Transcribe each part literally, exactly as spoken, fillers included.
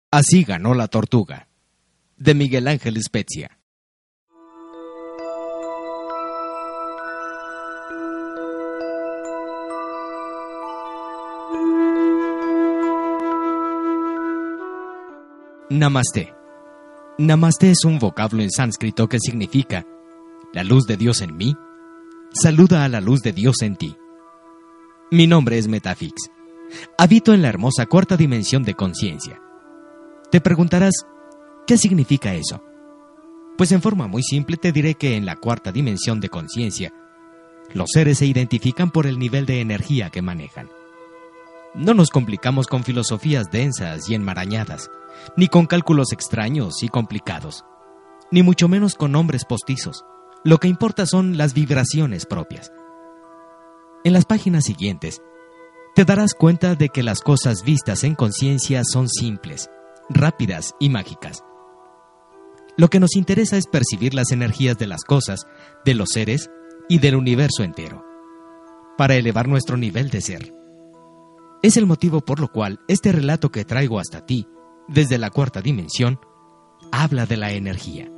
Así ganó la tortuga, de Miguel Ángel Spezia. Namaste. Namaste es un vocablo en sánscrito que significa la luz de Dios en mí, saluda a la luz de Dios en ti. Mi nombre es Metafix. Habito en la hermosa cuarta dimensión de conciencia. Te preguntarás, ¿qué significa eso? Pues en forma muy simple te diré que en la cuarta dimensión de conciencia, los seres se identifican por el nivel de energía que manejan. No nos complicamos con filosofías densas y enmarañadas, ni con cálculos extraños y complicados, ni mucho menos con nombres postizos. Lo que importa son las vibraciones propias. En las páginas siguientes, te darás cuenta de que las cosas vistas en conciencia son simples, rápidas y mágicas. Lo que nos interesa es percibir las energías de las cosas, de los seres y del universo entero, para elevar nuestro nivel de ser. Es el motivo por lo cual este relato que traigo hasta ti, desde la cuarta dimensión, habla de la energía.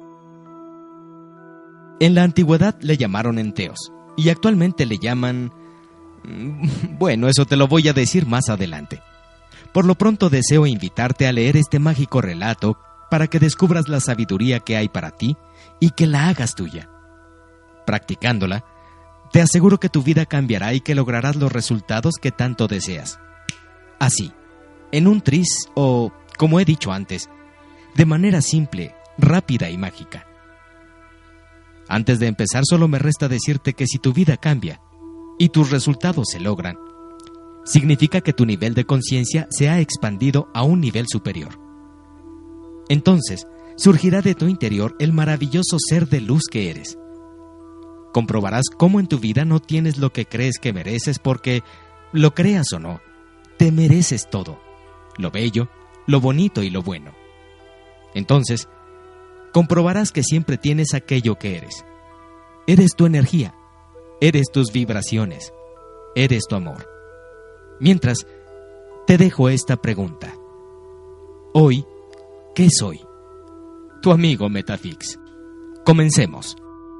En la antigüedad le llamaron enteos, y actualmente le llaman... Bueno, eso te lo voy a decir más adelante. Por lo pronto deseo invitarte a leer este mágico relato para que descubras la sabiduría que hay para ti y que la hagas tuya. Practicándola, te aseguro que tu vida cambiará y que lograrás los resultados que tanto deseas. Así, en un tris o, como he dicho antes, de manera simple, rápida y mágica. Antes de empezar, solo me resta decirte que si tu vida cambia y tus resultados se logran, significa que tu nivel de conciencia se ha expandido a un nivel superior. Entonces, surgirá de tu interior el maravilloso ser de luz que eres. Comprobarás cómo en tu vida no tienes lo que crees que mereces porque, lo creas o no, te mereces todo, lo bello, lo bonito y lo bueno. Entonces, comprobarás que siempre tienes aquello que eres. Eres tu energía, eres tus vibraciones, eres tu amor. Mientras, te dejo esta pregunta. Hoy, ¿qué soy? Tu amigo Metafix. Comencemos.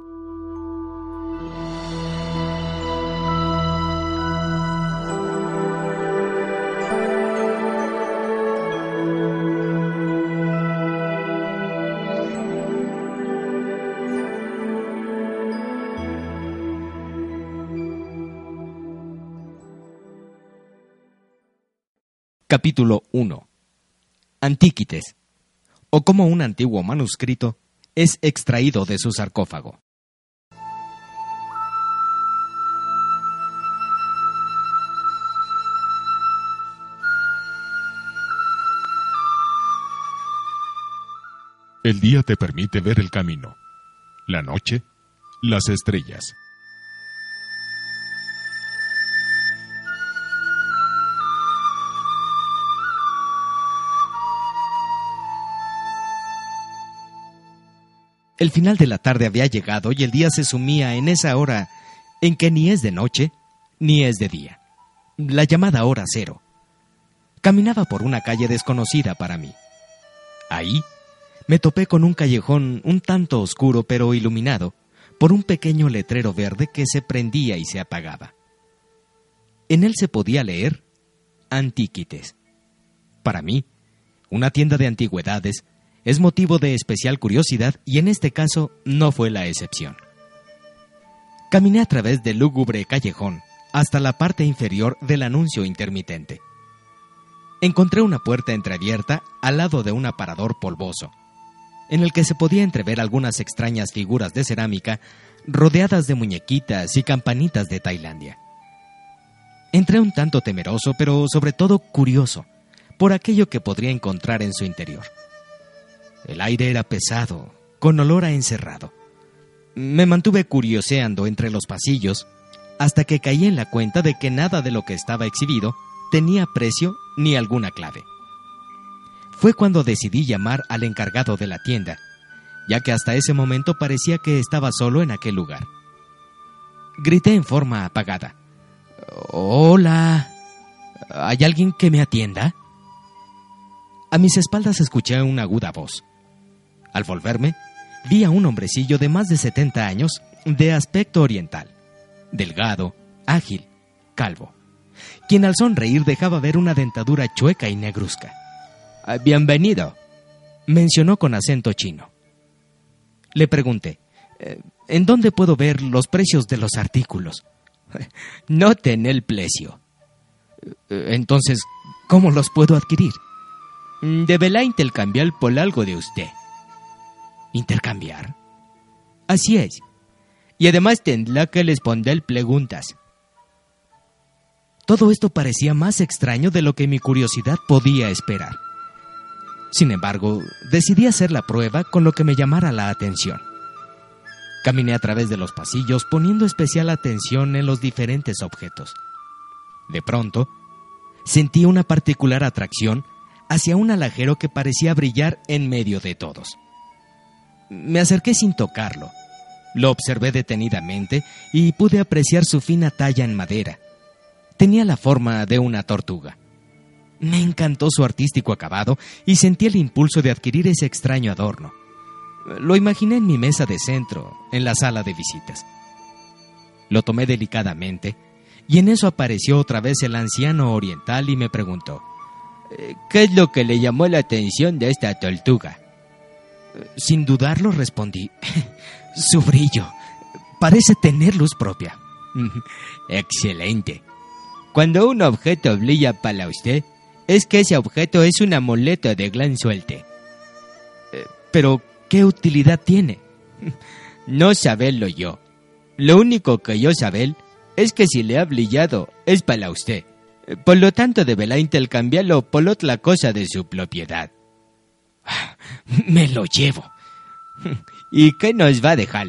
Capítulo uno. Antíquites, o cómo un antiguo manuscrito es extraído de su sarcófago. El día te permite ver el camino, la noche, las estrellas. El final de la tarde había llegado y el día se sumía en esa hora en que ni es de noche ni es de día, la llamada hora cero. Caminaba por una calle desconocida para mí. Ahí me topé con un callejón un tanto oscuro pero iluminado por un pequeño letrero verde que se prendía y se apagaba. En él se podía leer Antíquites. Para mí, una tienda de antigüedades es motivo de especial curiosidad y en este caso no fue la excepción. Caminé a través del lúgubre callejón hasta la parte inferior del anuncio intermitente. Encontré una puerta entreabierta al lado de un aparador polvoso, en el que se podía entrever algunas extrañas figuras de cerámica rodeadas de muñequitas y campanitas de Tailandia. Entré un tanto temeroso, pero sobre todo curioso, por aquello que podría encontrar en su interior. El aire era pesado, con olor a encerrado. Me mantuve curioseando entre los pasillos hasta que caí en la cuenta de que nada de lo que estaba exhibido tenía precio ni alguna clave. Fue cuando decidí llamar al encargado de la tienda, ya que hasta ese momento parecía que estaba solo en aquel lugar. Grité en forma apagada. «Hola, ¿hay alguien que me atienda?» A mis espaldas escuché una aguda voz. Al volverme, vi a un hombrecillo de más de setenta años, de aspecto oriental, delgado, ágil, calvo, quien al sonreír dejaba ver una dentadura chueca y negruzca. «Bienvenido», mencionó con acento chino. Le pregunté, «¿En dónde puedo ver los precios de los artículos?» «Noten el precio». «Entonces, ¿cómo los puedo adquirir?» «Deberá intercambiar por algo de usted». ¿Intercambiar? Así es. Y además tendrá que responder preguntas. Todo esto parecía más extraño de lo que mi curiosidad podía esperar. Sin embargo, decidí hacer la prueba con lo que me llamara la atención. Caminé a través de los pasillos poniendo especial atención en los diferentes objetos. De pronto, sentí una particular atracción hacia un alajero que parecía brillar en medio de todos. Me acerqué sin tocarlo. Lo observé detenidamente y pude apreciar su fina talla en madera. Tenía la forma de una tortuga. Me encantó su artístico acabado y sentí el impulso de adquirir ese extraño adorno. Lo imaginé en mi mesa de centro, en la sala de visitas. Lo tomé delicadamente y en eso apareció otra vez el anciano oriental y me preguntó: «¿Qué es lo que le llamó la atención de esta tortuga?» Sin dudarlo respondí: «Su brillo. Parece tener luz propia». «Excelente. Cuando un objeto brilla para usted, es que ese objeto es un amuleto de gran suerte». «Pero, ¿qué utilidad tiene?» «No saberlo yo. Lo único que yo saber es que si le ha brillado, es para usted. Por lo tanto, deberá intercambiarlo por otra cosa de su propiedad». «Me lo llevo». «¿Y qué nos va a dejar?»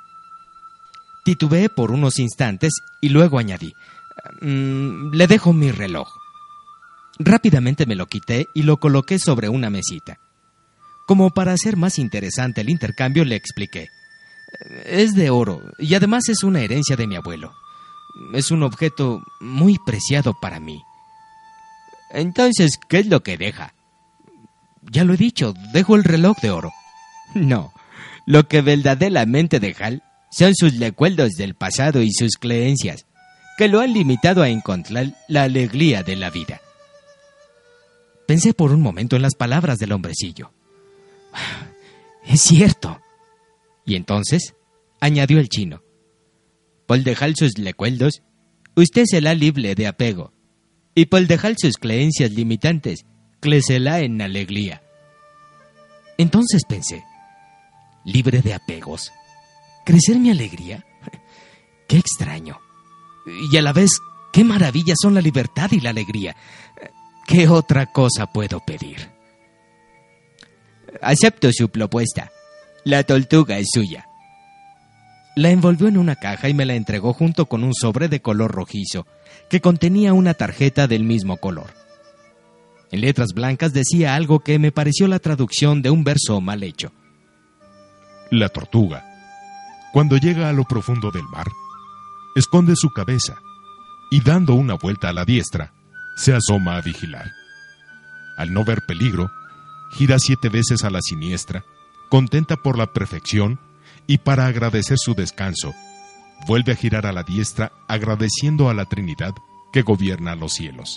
Titubeé por unos instantes y luego añadí: mm, «Le dejo mi reloj». Rápidamente me lo quité y lo coloqué sobre una mesita. Como para hacer más interesante el intercambio, le expliqué: «Es de oro y además es una herencia de mi abuelo. Es un objeto muy preciado para mí». «Entonces, ¿qué es lo que deja?» «Ya lo he dicho, dejo el reloj de oro». «No, lo que verdaderamente deja son sus recuerdos del pasado y sus creencias, que lo han limitado a encontrar la alegría de la vida». Pensé por un momento en las palabras del hombrecillo. «Es cierto». Y entonces, añadió el chino: «Por dejar sus recuerdos, usted será libre de apego, y por dejar sus creencias limitantes, crecerá en alegría». Entonces pensé: ¿libre de apegos? ¿Crecer mi alegría? ¡Qué extraño! Y a la vez, ¡qué maravilla son la libertad y la alegría! ¿Qué otra cosa puedo pedir? «Acepto su propuesta. La tortuga es suya». La envolvió en una caja y me la entregó junto con un sobre de color rojizo, que contenía una tarjeta del mismo color. En letras blancas decía algo que me pareció la traducción de un verso mal hecho. La tortuga, cuando llega a lo profundo del mar, esconde su cabeza y dando una vuelta a la diestra, se asoma a vigilar. Al no ver peligro, gira siete veces a la siniestra, contenta por la perfección, y para agradecer su descanso, vuelve a girar a la diestra agradeciendo a la Trinidad que gobierna los cielos.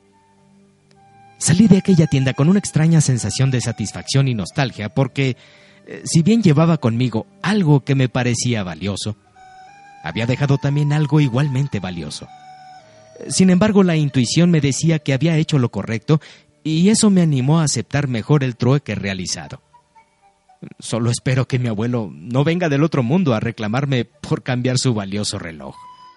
Salí de aquella tienda con una extraña sensación de satisfacción y nostalgia porque, eh, si bien llevaba conmigo algo que me parecía valioso, había dejado también algo igualmente valioso. Sin embargo, la intuición me decía que había hecho lo correcto y eso me animó a aceptar mejor el trueque realizado. Solo espero que mi abuelo no venga del otro mundo a reclamarme por cambiar su valioso reloj.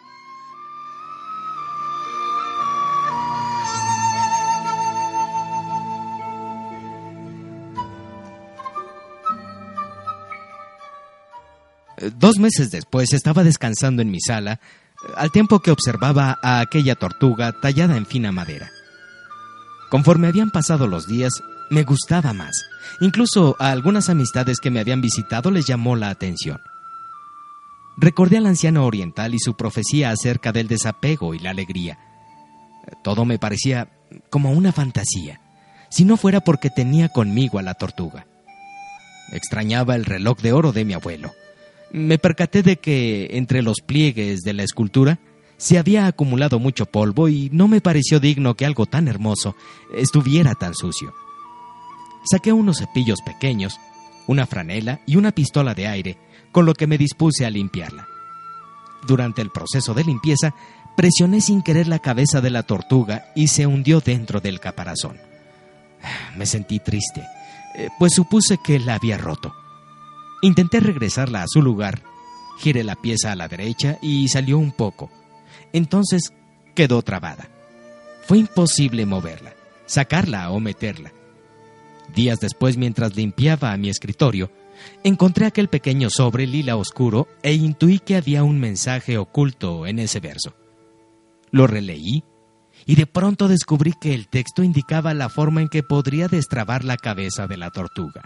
Dos meses después estaba descansando en mi sala, al tiempo que observaba a aquella tortuga tallada en fina madera. Conforme habían pasado los días, me gustaba más. Incluso a algunas amistades que me habían visitado les llamó la atención. Recordé al anciano oriental y su profecía acerca del desapego y la alegría. Todo me parecía como una fantasía, si no fuera porque tenía conmigo a la tortuga. Extrañaba el reloj de oro de mi abuelo. Me percaté de que entre los pliegues de la escultura se había acumulado mucho polvo y no me pareció digno que algo tan hermoso estuviera tan sucio. Saqué unos cepillos pequeños, una franela y una pistola de aire, con lo que me dispuse a limpiarla. Durante el proceso de limpieza, presioné sin querer la cabeza de la tortuga y se hundió dentro del caparazón. Me sentí triste, pues supuse que la había roto. Intenté regresarla a su lugar, giré la pieza a la derecha y salió un poco. Entonces quedó trabada. Fue imposible moverla, sacarla o meterla. Días después, mientras limpiaba a mi escritorio, encontré aquel pequeño sobre lila oscuro e intuí que había un mensaje oculto en ese verso. Lo releí y de pronto descubrí que el texto indicaba la forma en que podría destrabar la cabeza de la tortuga.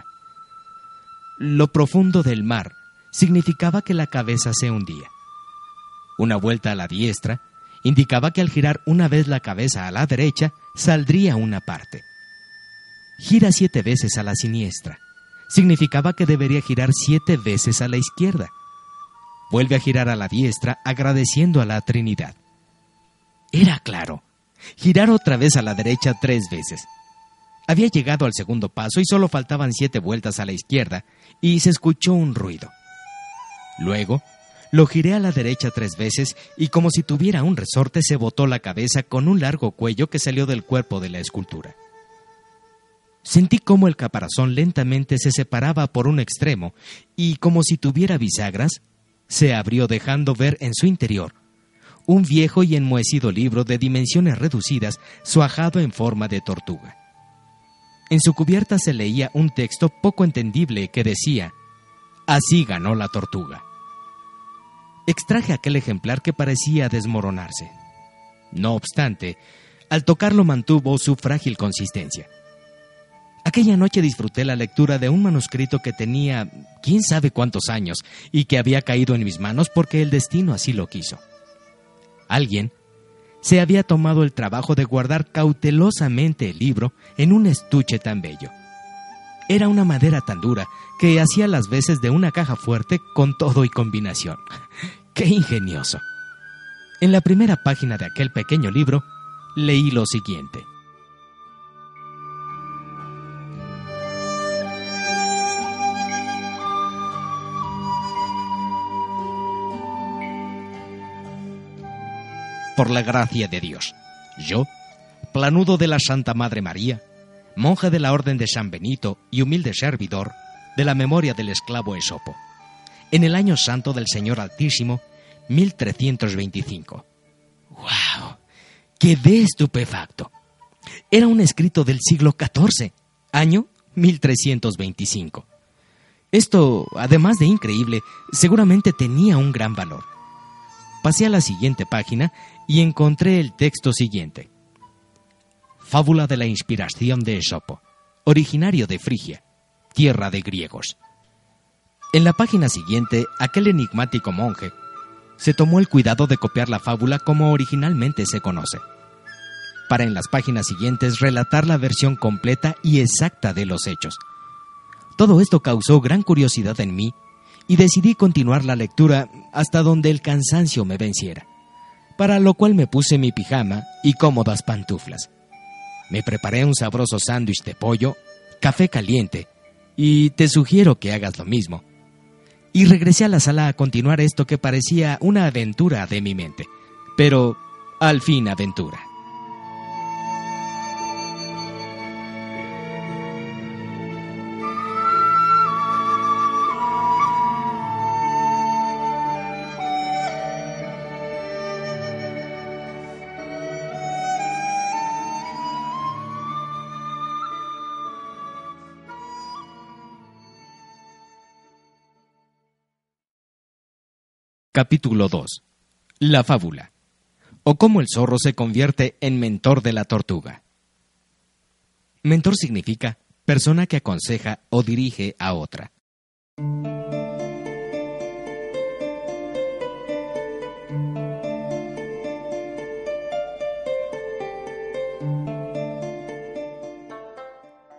Lo profundo del mar significaba que la cabeza se hundía. Una vuelta a la diestra indicaba que al girar una vez la cabeza a la derecha, saldría una parte. Gira siete veces a la siniestra. Significaba que debería girar siete veces a la izquierda. Vuelve a girar a la diestra agradeciendo a la Trinidad. Era claro. Girar otra vez a la derecha tres veces. Había llegado al segundo paso y solo faltaban siete vueltas a la izquierda y se escuchó un ruido. Luego, lo giré a la derecha tres veces y como si tuviera un resorte se botó la cabeza con un largo cuello que salió del cuerpo de la escultura. Sentí cómo el caparazón lentamente se separaba por un extremo y, como si tuviera bisagras, se abrió dejando ver en su interior un viejo y enmohecido libro de dimensiones reducidas suajado en forma de tortuga. En su cubierta se leía un texto poco entendible que decía: «Así ganó la tortuga». Extraje aquel ejemplar que parecía desmoronarse. No obstante, al tocarlo mantuvo su frágil consistencia. Aquella noche disfruté la lectura de un manuscrito que tenía quién sabe cuántos años y que había caído en mis manos porque el destino así lo quiso. Alguien se había tomado el trabajo de guardar cautelosamente el libro en un estuche tan bello. Era una madera tan dura que hacía las veces de una caja fuerte con todo y combinación. ¡Qué ingenioso! En la primera página de aquel pequeño libro leí lo siguiente. Por la gracia de Dios, yo, planudo de la Santa Madre María, monje de la Orden de San Benito y humilde servidor de la memoria del esclavo Esopo, en el año santo del Señor Altísimo, mil trescientos veinticinco. ¡Wow! Quedé estupefacto. Era un escrito del siglo catorce, año mil trescientos veinticinco. Esto, además de increíble, seguramente tenía un gran valor. Pasé a la siguiente página y encontré el texto siguiente. Fábula de la inspiración de Esopo, originario de Frigia, tierra de griegos. En la página siguiente, aquel enigmático monje se tomó el cuidado de copiar la fábula como originalmente se conoce, para en las páginas siguientes relatar la versión completa y exacta de los hechos. Todo esto causó gran curiosidad en mí y decidí continuar la lectura hasta donde el cansancio me venciera, para lo cual me puse mi pijama y cómodas pantuflas. Me preparé un sabroso sándwich de pollo, café caliente, y te sugiero que hagas lo mismo. Y regresé a la sala a continuar esto que parecía una aventura de mi mente, pero al fin aventura. Capítulo dos. La fábula. O cómo el zorro se convierte en mentor de la tortuga. Mentor significa persona que aconseja o dirige a otra.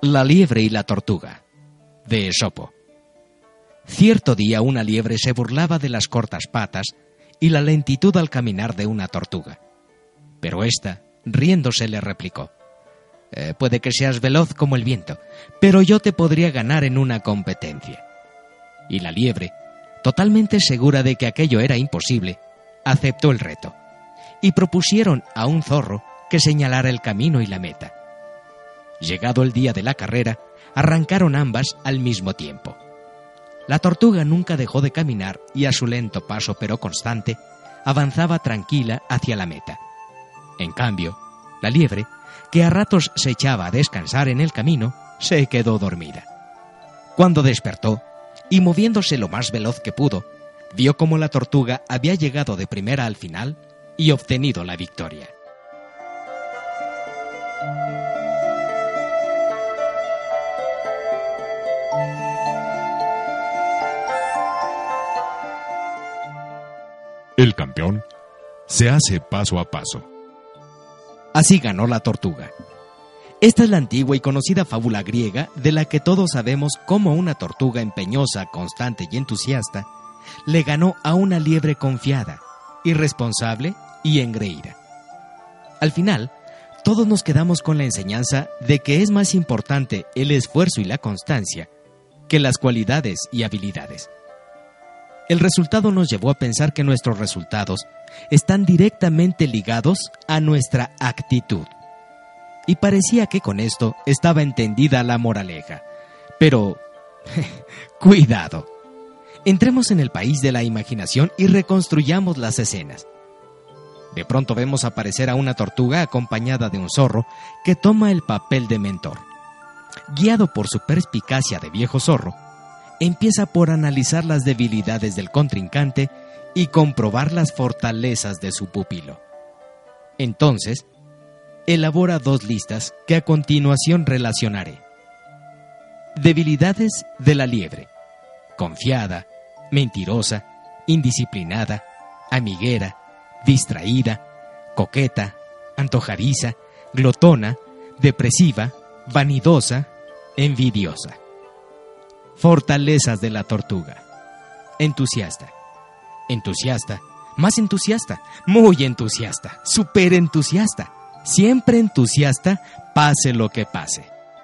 La liebre y la tortuga, de Esopo. Cierto día una liebre se burlaba de las cortas patas y la lentitud al caminar de una tortuga. Pero ésta, riéndose, le replicó: eh, puede que seas veloz como el viento, pero yo te podría ganar en una competencia. Y la liebre, totalmente segura de que aquello era imposible, aceptó el reto, y propusieron a un zorro que señalara el camino y la meta. Llegado el día de la carrera, arrancaron ambas al mismo tiempo. La tortuga nunca dejó de caminar y a su lento paso pero constante, avanzaba tranquila hacia la meta. En cambio, la liebre, que a ratos se echaba a descansar en el camino, se quedó dormida. Cuando despertó, y moviéndose lo más veloz que pudo, vio cómo la tortuga había llegado de primera al final y obtenido la victoria. El campeón se hace paso a paso. Así ganó la tortuga. Esta es la antigua y conocida fábula griega de la que todos sabemos cómo una tortuga empeñosa, constante y entusiasta le ganó a una liebre confiada, irresponsable y engreída. Al final, todos nos quedamos con la enseñanza de que es más importante el esfuerzo y la constancia que las cualidades y habilidades. El resultado nos llevó a pensar que nuestros resultados están directamente ligados a nuestra actitud. Y parecía que con esto estaba entendida la moraleja. Pero, cuidado. Entremos en el país de la imaginación y reconstruyamos las escenas. De pronto vemos aparecer a una tortuga acompañada de un zorro que toma el papel de mentor. Guiado por su perspicacia de viejo zorro, empieza por analizar las debilidades del contrincante y comprobar las fortalezas de su pupilo. Entonces, elabora dos listas que a continuación relacionaré. Debilidades de la liebre: confiada, mentirosa, indisciplinada, amiguera, distraída, coqueta, antojadiza, glotona, depresiva, vanidosa, envidiosa. Fortalezas de la tortuga: entusiasta, entusiasta, más entusiasta, muy entusiasta, súper entusiasta, siempre entusiasta, pase lo que pase.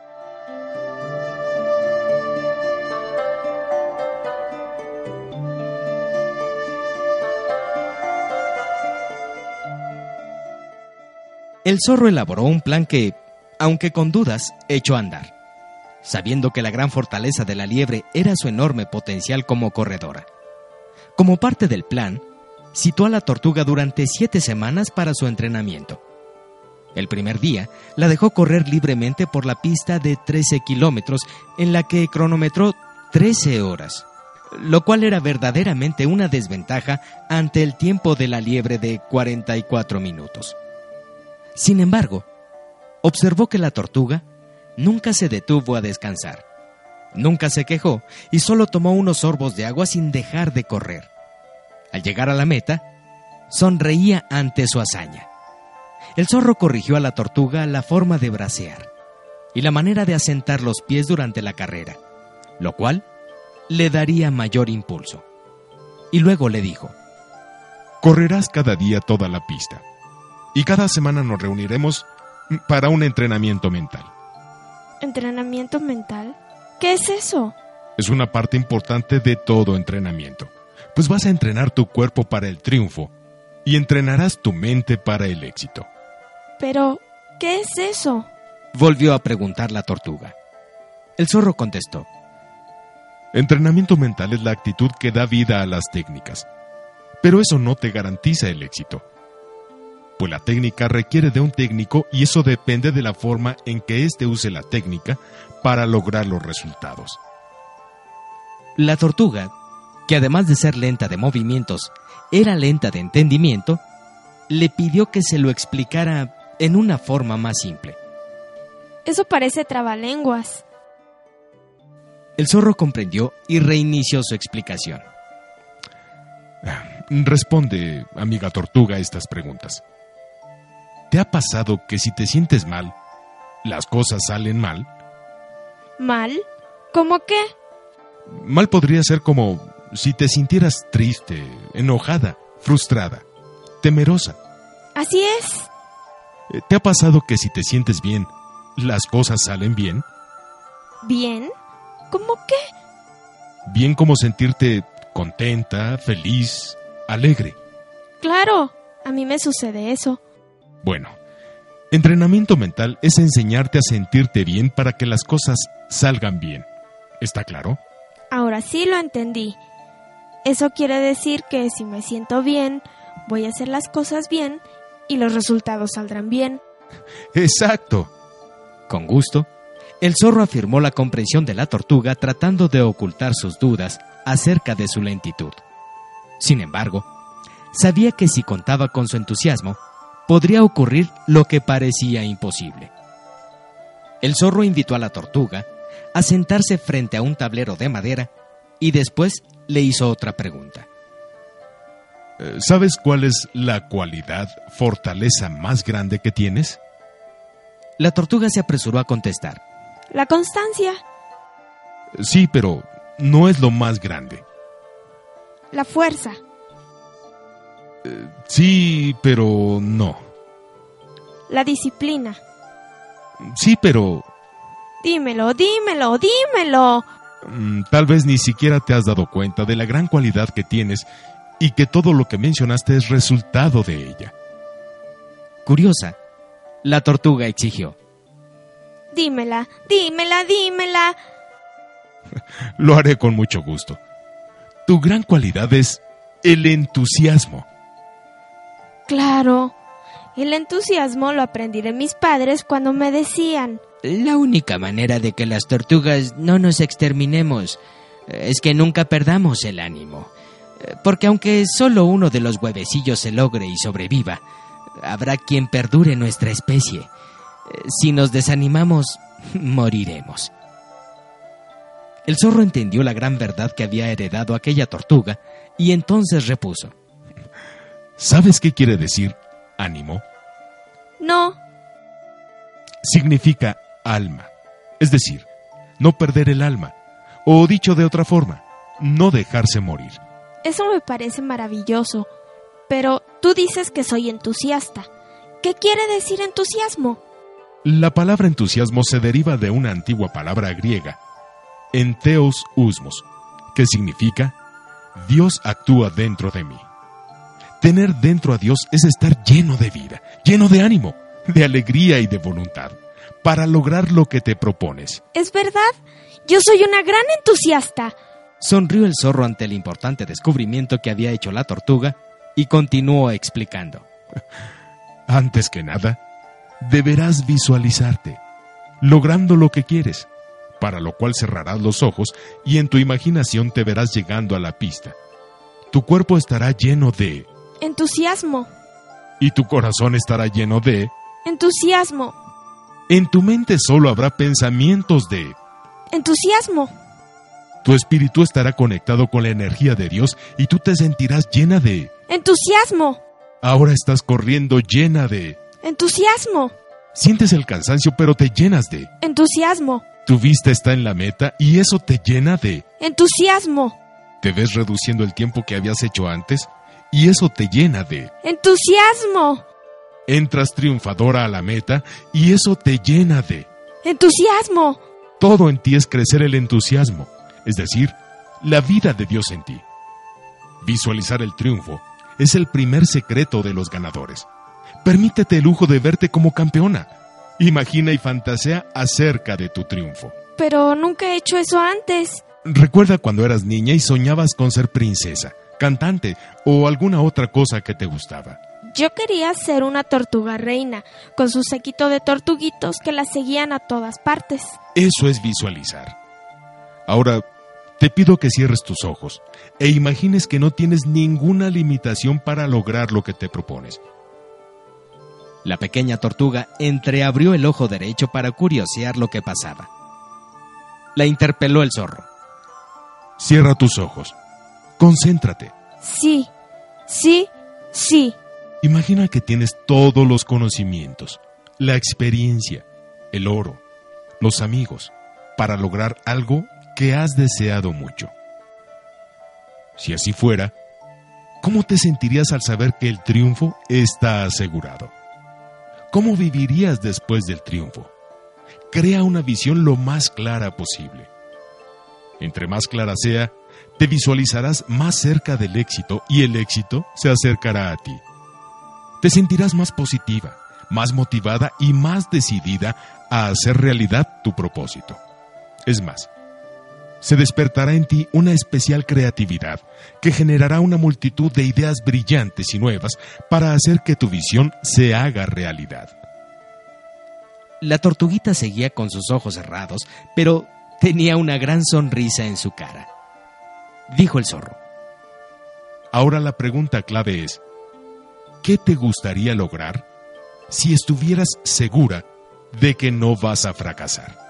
El zorro elaboró un plan que, aunque con dudas, echó a andar, sabiendo que la gran fortaleza de la liebre era su enorme potencial como corredora. Como parte del plan, citó a la tortuga durante siete semanas para su entrenamiento. El primer día, la dejó correr libremente por la pista de trece kilómetros, en la que cronometró trece horas, lo cual era verdaderamente una desventaja ante el tiempo de la liebre de cuarenta y cuatro minutos. Sin embargo, observó que la tortuga nunca se detuvo a descansar, nunca se quejó y solo tomó unos sorbos de agua sin dejar de correr. Al llegar a la meta, sonreía ante su hazaña. El zorro corrigió a la tortuga la forma de bracear y la manera de asentar los pies durante la carrera, lo cual le daría mayor impulso. Y luego le dijo: correrás cada día toda la pista y cada semana nos reuniremos para un entrenamiento mental. ¿Entrenamiento mental? ¿Qué es eso? Es una parte importante de todo entrenamiento, pues vas a entrenar tu cuerpo para el triunfo y entrenarás tu mente para el éxito. Pero, ¿qué es eso? Volvió a preguntar la tortuga. El zorro contestó: entrenamiento mental es la actitud que da vida a las técnicas, pero eso no te garantiza el éxito. Pues la técnica requiere de un técnico y eso depende de la forma en que éste use la técnica para lograr los resultados. La tortuga, que además de ser lenta de movimientos, era lenta de entendimiento, le pidió que se lo explicara en una forma más simple. Eso parece trabalenguas. El zorro comprendió y reinició su explicación. Responde, amiga tortuga, estas preguntas. ¿Te ha pasado que si te sientes mal, las cosas salen mal? ¿Mal? ¿Cómo qué? Mal podría ser como si te sintieras triste, enojada, frustrada, temerosa. Así es. ¿Te ha pasado que si te sientes bien, las cosas salen bien? ¿Bien? ¿Cómo qué? Bien como sentirte contenta, feliz, alegre. Claro, a mí me sucede eso. Bueno, entrenamiento mental es enseñarte a sentirte bien para que las cosas salgan bien. ¿Está claro? Ahora sí lo entendí. Eso quiere decir que si me siento bien, voy a hacer las cosas bien y los resultados saldrán bien. Exacto. Con gusto, el zorro afirmó la comprensión de la tortuga tratando de ocultar sus dudas acerca de su lentitud. Sin embargo, sabía que si contaba con su entusiasmo, podría ocurrir lo que parecía imposible. El zorro invitó a la tortuga a sentarse frente a un tablero de madera y después le hizo otra pregunta. ¿Sabes cuál es la cualidad, fortaleza más grande que tienes? La tortuga se apresuró a contestar. La constancia. Sí, pero no es lo más grande. La fuerza. Sí, pero no. La disciplina. Sí, pero... Dímelo, dímelo, dímelo. Tal vez ni siquiera te has dado cuenta de la gran cualidad que tienes y que todo lo que mencionaste es resultado de ella. Curiosa, la tortuga exigió. Dímela, dímela, dímela. Lo haré con mucho gusto. Tu gran cualidad es el entusiasmo. Claro, el entusiasmo lo aprendí de mis padres cuando me decían: la única manera de que las tortugas no nos exterminemos es que nunca perdamos el ánimo. Porque aunque solo uno de los huevecillos se logre y sobreviva, habrá quien perdure nuestra especie. Si nos desanimamos, moriremos. El zorro entendió la gran verdad que había heredado aquella tortuga y entonces repuso. ¿Sabes qué quiere decir ánimo? No. Significa alma, es decir, no perder el alma, o dicho de otra forma, no dejarse morir. Eso me parece maravilloso, pero tú dices que soy entusiasta. ¿Qué quiere decir entusiasmo? La palabra entusiasmo se deriva de una antigua palabra griega, entheos usmos, que significa Dios actúa dentro de mí. Tener dentro a Dios es estar lleno de vida, lleno de ánimo, de alegría y de voluntad, para lograr lo que te propones. ¿Es verdad? Yo soy una gran entusiasta. Sonrió el zorro ante el importante descubrimiento que había hecho la tortuga y continuó explicando. Antes que nada, deberás visualizarte, logrando lo que quieres, para lo cual cerrarás los ojos y en tu imaginación te verás llegando a la pista. Tu cuerpo estará lleno de... entusiasmo. Y tu corazón estará lleno de... entusiasmo. En tu mente solo habrá pensamientos de... entusiasmo. Tu espíritu estará conectado con la energía de Dios y tú te sentirás llena de... entusiasmo. Ahora estás corriendo llena de... entusiasmo. Sientes el cansancio, pero te llenas de... entusiasmo. Tu vista está en la meta y eso te llena de... entusiasmo. Te ves reduciendo el tiempo que habías hecho antes y eso te llena de... entusiasmo. Entras triunfadora a la meta y eso te llena de... entusiasmo. Todo en ti es crecer el entusiasmo, es decir, la vida de Dios en ti. Visualizar el triunfo es el primer secreto de los ganadores. Permítete el lujo de verte como campeona. Imagina y fantasea acerca de tu triunfo. Pero nunca he hecho eso antes. Recuerda cuando eras niña y soñabas con ser princesa, cantante o alguna otra cosa que te gustaba. Yo quería ser una tortuga reina, con su séquito de tortuguitos que la seguían a todas partes. Eso es visualizar. Ahora, te pido que cierres tus ojos e imagines que no tienes ninguna limitación para lograr lo que te propones. La pequeña tortuga entreabrió el ojo derecho para curiosear lo que pasaba. La interpeló el zorro. Cierra tus ojos. Concéntrate. Sí, sí, sí. Imagina que tienes todos los conocimientos, la experiencia, el oro, los amigos, para lograr algo que has deseado mucho. Si así fuera, ¿cómo te sentirías al saber que el triunfo está asegurado? ¿Cómo vivirías después del triunfo? Crea una visión lo más clara posible. Entre más clara sea, te visualizarás más cerca del éxito y el éxito se acercará a ti. Te sentirás más positiva, más motivada y más decidida a hacer realidad tu propósito. Es más, se despertará en ti una especial creatividad que generará una multitud de ideas brillantes y nuevas para hacer que tu visión se haga realidad. La tortuguita seguía con sus ojos cerrados, pero tenía una gran sonrisa en su cara. Dijo el zorro: Ahora la pregunta clave es, ¿qué te gustaría lograr si estuvieras segura de que no vas a fracasar?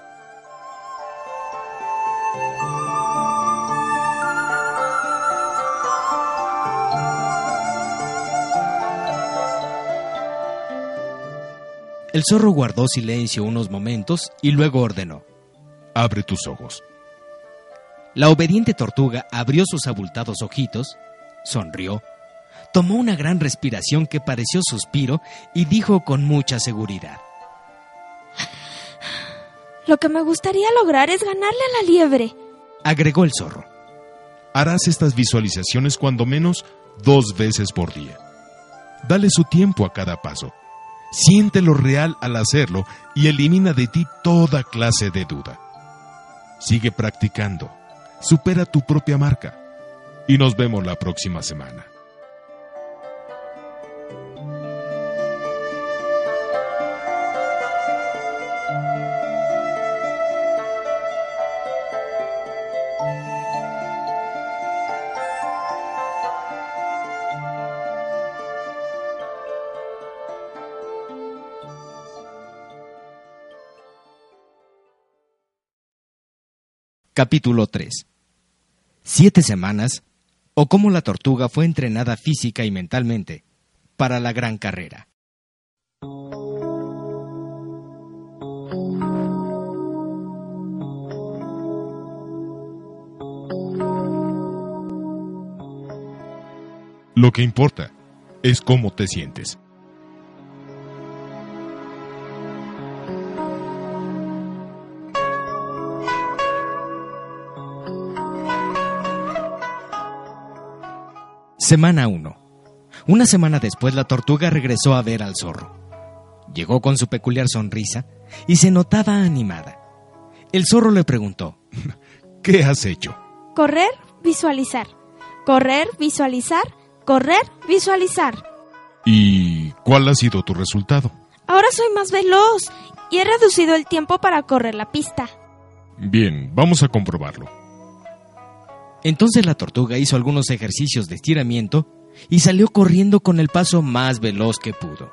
El zorro guardó silencio unos momentos y luego ordenó: Abre tus ojos. La obediente tortuga abrió sus abultados ojitos, sonrió, tomó una gran respiración que pareció suspiro y dijo con mucha seguridad: Lo que me gustaría lograr es ganarle a la liebre. Agregó el zorro. Harás estas visualizaciones cuando menos dos veces por día. Dale su tiempo a cada paso. Siente lo real al hacerlo y elimina de ti toda clase de duda. Sigue practicando, supera tu propia marca y nos vemos la próxima semana. Capítulo tres. Siete semanas, o cómo la tortuga fue entrenada física y mentalmente para la gran carrera. Lo que importa es cómo te sientes. Semana uno. Una semana después, la tortuga regresó a ver al zorro. Llegó con su peculiar sonrisa y se notaba animada. El zorro le preguntó: ¿Qué has hecho? Correr, visualizar. Correr, visualizar. Correr, visualizar. ¿Y cuál ha sido tu resultado? Ahora soy más veloz y he reducido el tiempo para correr la pista. Bien, vamos a comprobarlo. Entonces la tortuga hizo algunos ejercicios de estiramiento y salió corriendo con el paso más veloz que pudo.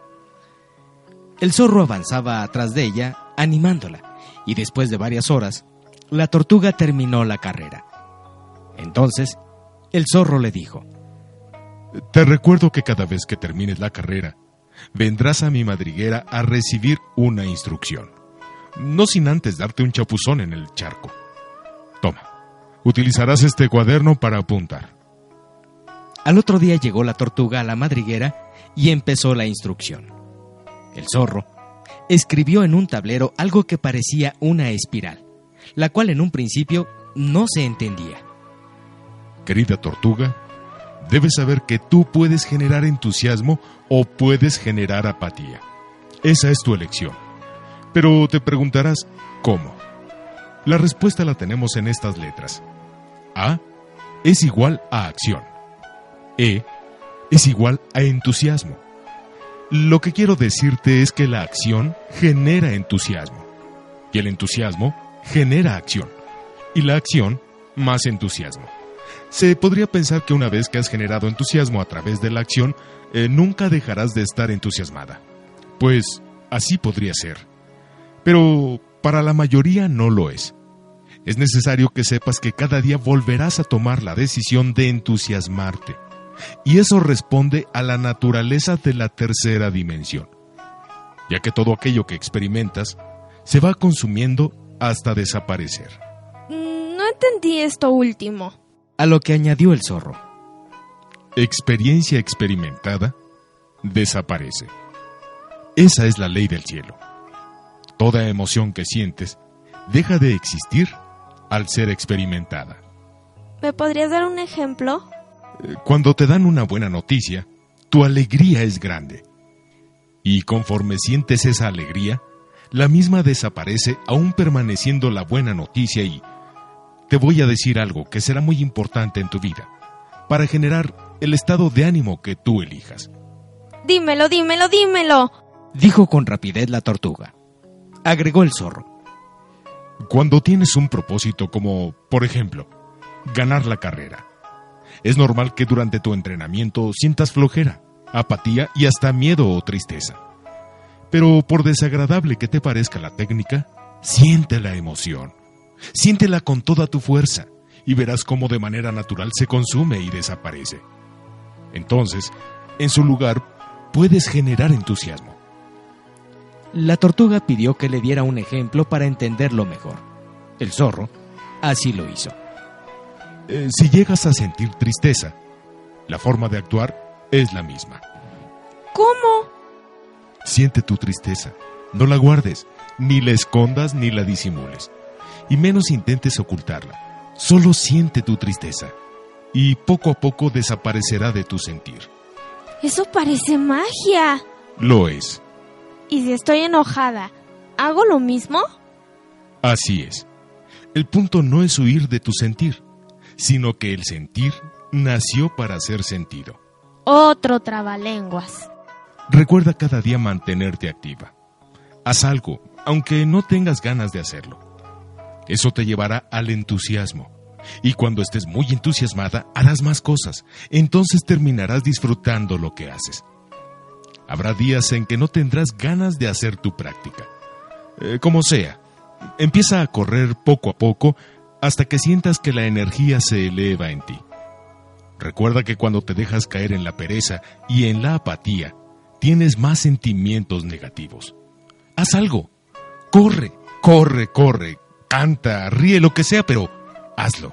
El zorro avanzaba atrás de ella, animándola, y después de varias horas, la tortuga terminó la carrera. Entonces, el zorro le dijo: Te recuerdo que cada vez que termines la carrera, vendrás a mi madriguera a recibir una instrucción, no sin antes darte un chapuzón en el charco. Toma. Utilizarás este cuaderno para apuntar. Al otro día llegó la tortuga a la madriguera y empezó la instrucción. El zorro escribió en un tablero algo que parecía una espiral, la cual en un principio no se entendía. Querida tortuga, debes saber que tú puedes generar entusiasmo o puedes generar apatía. Esa es tu elección. Pero te preguntarás, ¿cómo? La respuesta la tenemos en estas letras. A es igual a acción. E es igual a entusiasmo. Lo que quiero decirte es que la acción genera entusiasmo. Y el entusiasmo genera acción. Y la acción, más entusiasmo. Se podría pensar que una vez que has generado entusiasmo a través de la acción, eh, nunca dejarás de estar entusiasmada. Pues así podría ser. Pero para la mayoría no lo es. Es necesario que sepas que cada día volverás a tomar la decisión de entusiasmarte. Y eso responde a la naturaleza de la tercera dimensión, ya que todo aquello que experimentas se va consumiendo hasta desaparecer. No entendí esto último. A lo que añadió el zorro. Experiencia experimentada desaparece. Esa es la ley del cielo. Toda emoción que sientes deja de existir al ser experimentada. ¿Me podrías dar un ejemplo? Cuando te dan una buena noticia, tu alegría es grande. Y conforme sientes esa alegría, la misma desaparece aún permaneciendo la buena noticia y te voy a decir algo que será muy importante en tu vida para generar el estado de ánimo que tú elijas. Dímelo, dímelo, dímelo. Dijo con rapidez la tortuga. Agregó el zorro. Cuando tienes un propósito como, por ejemplo, ganar la carrera, es normal que durante tu entrenamiento sientas flojera, apatía y hasta miedo o tristeza. Pero por desagradable que te parezca la técnica, siente la emoción. Siéntela con toda tu fuerza y verás cómo de manera natural se consume y desaparece. Entonces, en su lugar, puedes generar entusiasmo. La tortuga pidió que le diera un ejemplo para entenderlo mejor. El zorro así lo hizo. Eh, si llegas a sentir tristeza, la forma de actuar es la misma. ¿Cómo? Siente tu tristeza, no la guardes, ni la escondas ni la disimules, y menos intentes ocultarla. Solo siente tu tristeza, y poco a poco desaparecerá de tu sentir. Eso parece magia. Lo es. ¿Y si estoy enojada, hago lo mismo? Así es. El punto no es huir de tu sentir, sino que el sentir nació para ser sentido. Otro trabalenguas. Recuerda cada día mantenerte activa. Haz algo, aunque no tengas ganas de hacerlo. Eso te llevará al entusiasmo. Y cuando estés muy entusiasmada, harás más cosas. Entonces terminarás disfrutando lo que haces. Habrá días en que no tendrás ganas de hacer tu práctica. Eh, como sea, empieza a correr poco a poco hasta que sientas que la energía se eleva en ti. Recuerda que cuando te dejas caer en la pereza y en la apatía, tienes más sentimientos negativos. Haz algo. Corre, corre, corre. Canta, ríe, lo que sea, pero hazlo.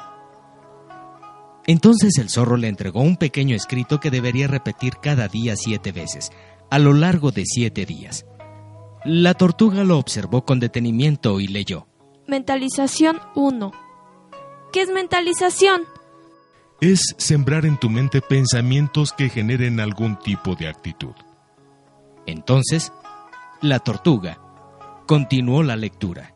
Entonces el zorro le entregó un pequeño escrito que debería repetir cada día siete veces, a lo largo de siete días. La tortuga lo observó con detenimiento y leyó. Mentalización uno. ¿Qué es mentalización? Es sembrar en tu mente pensamientos que generen algún tipo de actitud. Entonces, la tortuga continuó la lectura.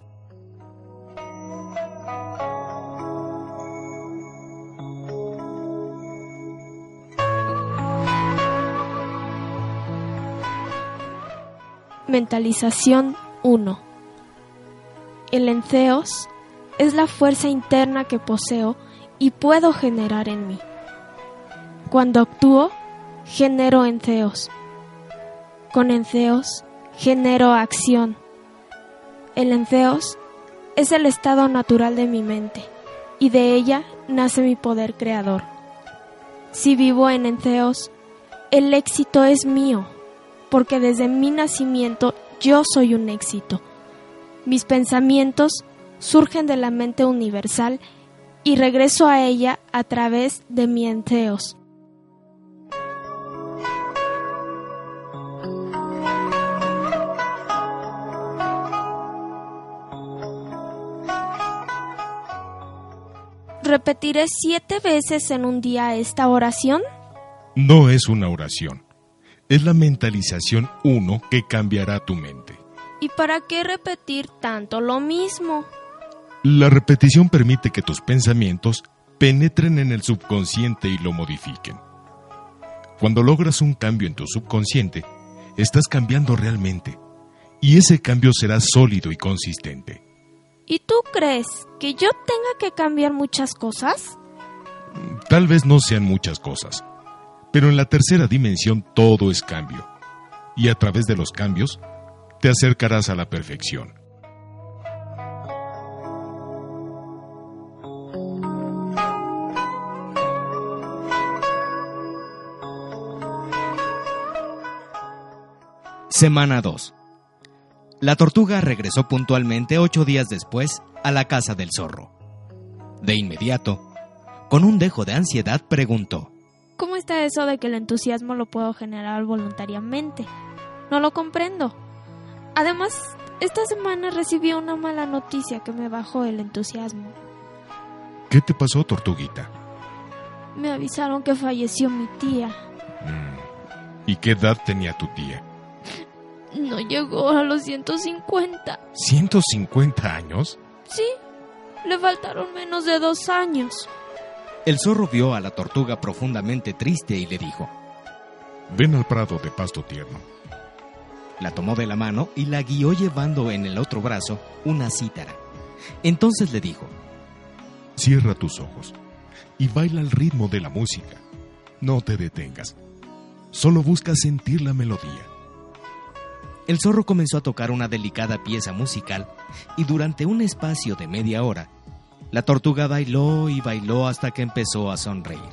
Mentalización uno. El entheos es la fuerza interna que poseo y puedo generar en mí. Cuando actúo, genero entheos. Con entheos, genero acción. El entheos es el estado natural de mi mente, y de ella nace mi poder creador. Si vivo en entheos, el éxito es mío, porque desde mi nacimiento yo soy un éxito. Mis pensamientos surgen de la mente universal y regreso a ella a través de mi entheos. ¿Repetiré siete veces en un día esta oración? No es una oración. Es la mentalización uno que cambiará tu mente. ¿Y para qué repetir tanto lo mismo? La repetición permite que tus pensamientos penetren en el subconsciente y lo modifiquen. Cuando logras un cambio en tu subconsciente, estás cambiando realmente, y ese cambio será sólido y consistente. ¿Y tú crees que yo tenga que cambiar muchas cosas? Tal vez no sean muchas cosas, pero en la tercera dimensión todo es cambio, y a través de los cambios te acercarás a la perfección. Semana dos. La tortuga regresó puntualmente ocho días después a la casa del zorro. De inmediato, con un dejo de ansiedad, preguntó: ¿Cómo está eso de que el entusiasmo lo puedo generar voluntariamente? No lo comprendo. Además, esta semana recibí una mala noticia que me bajó el entusiasmo. ¿Qué te pasó, tortuguita? Me avisaron que falleció mi tía. Mm. ¿Y qué edad tenía tu tía? No llegó a los ciento cincuenta. ¿ciento cincuenta años? Sí, le faltaron menos de dos años. El zorro vio a la tortuga profundamente triste y le dijo: Ven al prado de pasto tierno. La tomó de la mano y la guió llevando en el otro brazo una cítara. Entonces le dijo: Cierra tus ojos y baila al ritmo de la música. No te detengas. Solo busca sentir la melodía. El zorro comenzó a tocar una delicada pieza musical y durante un espacio de media hora, la tortuga bailó y bailó hasta que empezó a sonreír.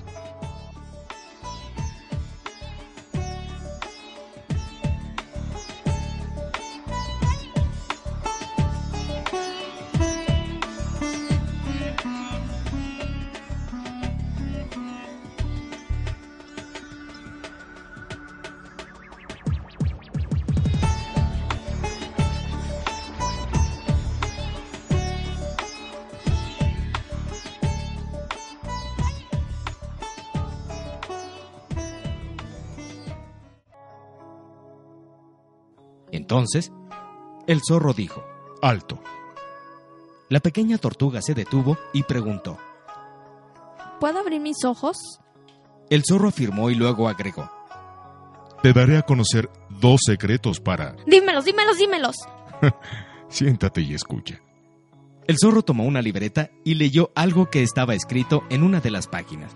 Entonces, el zorro dijo: Alto. La pequeña tortuga se detuvo y preguntó: ¿Puedo abrir mis ojos? El zorro afirmó y luego agregó: Te daré a conocer dos secretos para... Dímelos, dímelos, dímelos. Siéntate y escucha. El zorro tomó una libreta y leyó algo que estaba escrito en una de las páginas.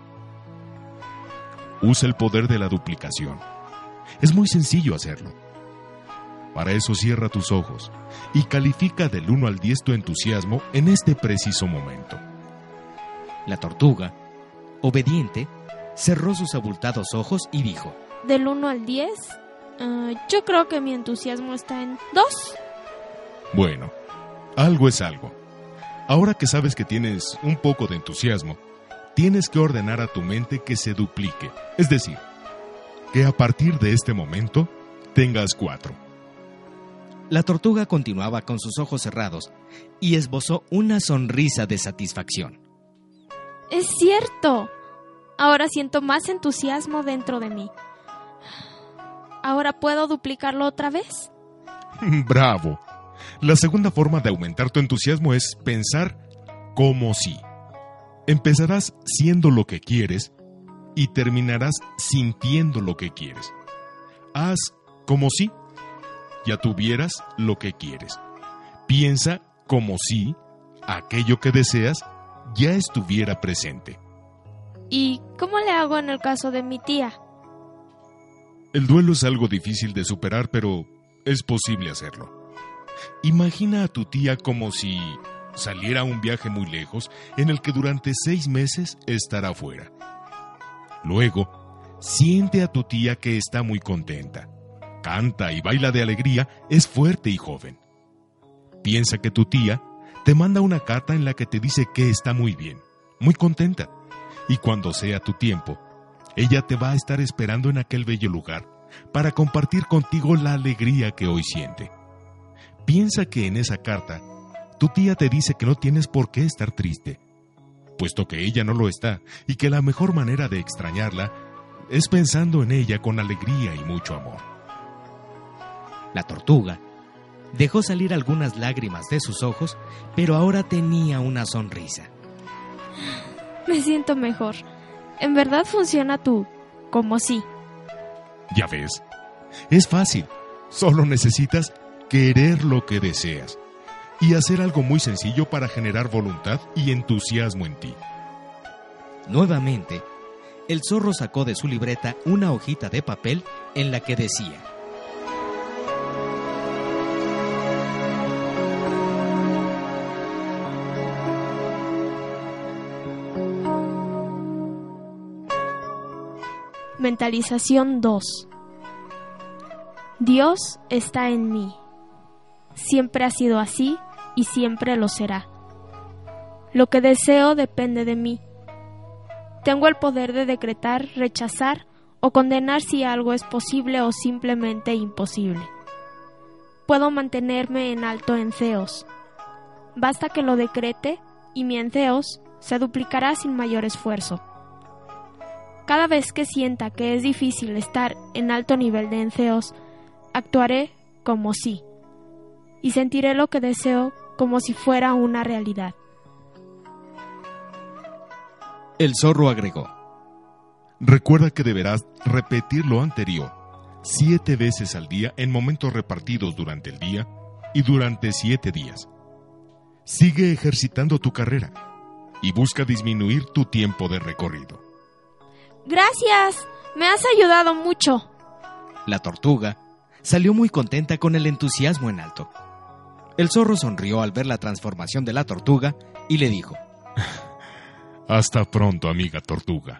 Usa el poder de la duplicación. Es muy sencillo hacerlo. Para eso cierra tus ojos y califica del uno al diez tu entusiasmo en este preciso momento. La tortuga, obediente, cerró sus abultados ojos y dijo: ¿Del uno al diez? Uh, yo creo que mi entusiasmo está en dos. Bueno, algo es algo. Ahora que sabes que tienes un poco de entusiasmo, tienes que ordenar a tu mente que se duplique. Es decir, que a partir de este momento tengas cuatro. La tortuga continuaba con sus ojos cerrados y esbozó una sonrisa de satisfacción. ¡Es cierto! Ahora siento más entusiasmo dentro de mí. ¿Ahora puedo duplicarlo otra vez? ¡Bravo! La segunda forma de aumentar tu entusiasmo es pensar como si. Empezarás siendo lo que quieres y terminarás sintiendo lo que quieres. Haz como si ya tuvieras lo que quieres. Piensa como si aquello que deseas ya estuviera presente. ¿Y cómo le hago en el caso de mi tía? El duelo es algo difícil de superar, pero es posible hacerlo. Imagina a tu tía como si saliera a un viaje muy lejos en el que durante seis meses estará fuera. Luego, siente a tu tía que está muy contenta. Canta y baila de alegría, es fuerte y joven. Piensa que tu tía te manda una carta en la que te dice que está muy bien, muy contenta. Y cuando sea tu tiempo, ella te va a estar esperando en aquel bello lugar para compartir contigo la alegría que hoy siente. Piensa que en esa carta, tu tía te dice que no tienes por qué estar triste, puesto que ella no lo está, y que la mejor manera de extrañarla es pensando en ella con alegría y mucho amor. La tortuga dejó salir algunas lágrimas de sus ojos, pero ahora tenía una sonrisa. Me siento mejor. En verdad funciona tú, como sí. Ya ves, es fácil. Solo necesitas querer lo que deseas y hacer algo muy sencillo para generar voluntad y entusiasmo en ti. Nuevamente, el zorro sacó de su libreta una hojita de papel en la que decía: Mentalización dos. Dios está en mí. siempre ha sido así y siempre lo será. Lo que deseo depende de mí. Tengo el poder de decretar, rechazar o condenar si algo es posible o simplemente imposible. Puedo mantenerme en alto en Theos. Basta que lo decrete y mi entheos se duplicará sin mayor esfuerzo. Cada vez que sienta que es difícil estar en alto nivel de entheos, actuaré como sí, y sentiré lo que deseo como si fuera una realidad. El zorro agregó: recuerda que deberás repetir lo anterior siete veces al día en momentos repartidos durante el día y durante siete días. Sigue ejercitando tu carrera y busca disminuir tu tiempo de recorrido. Gracias, me has ayudado mucho. La tortuga salió muy contenta con el entusiasmo en alto. El zorro sonrió al ver la transformación de la tortuga y le dijo: hasta pronto, amiga tortuga.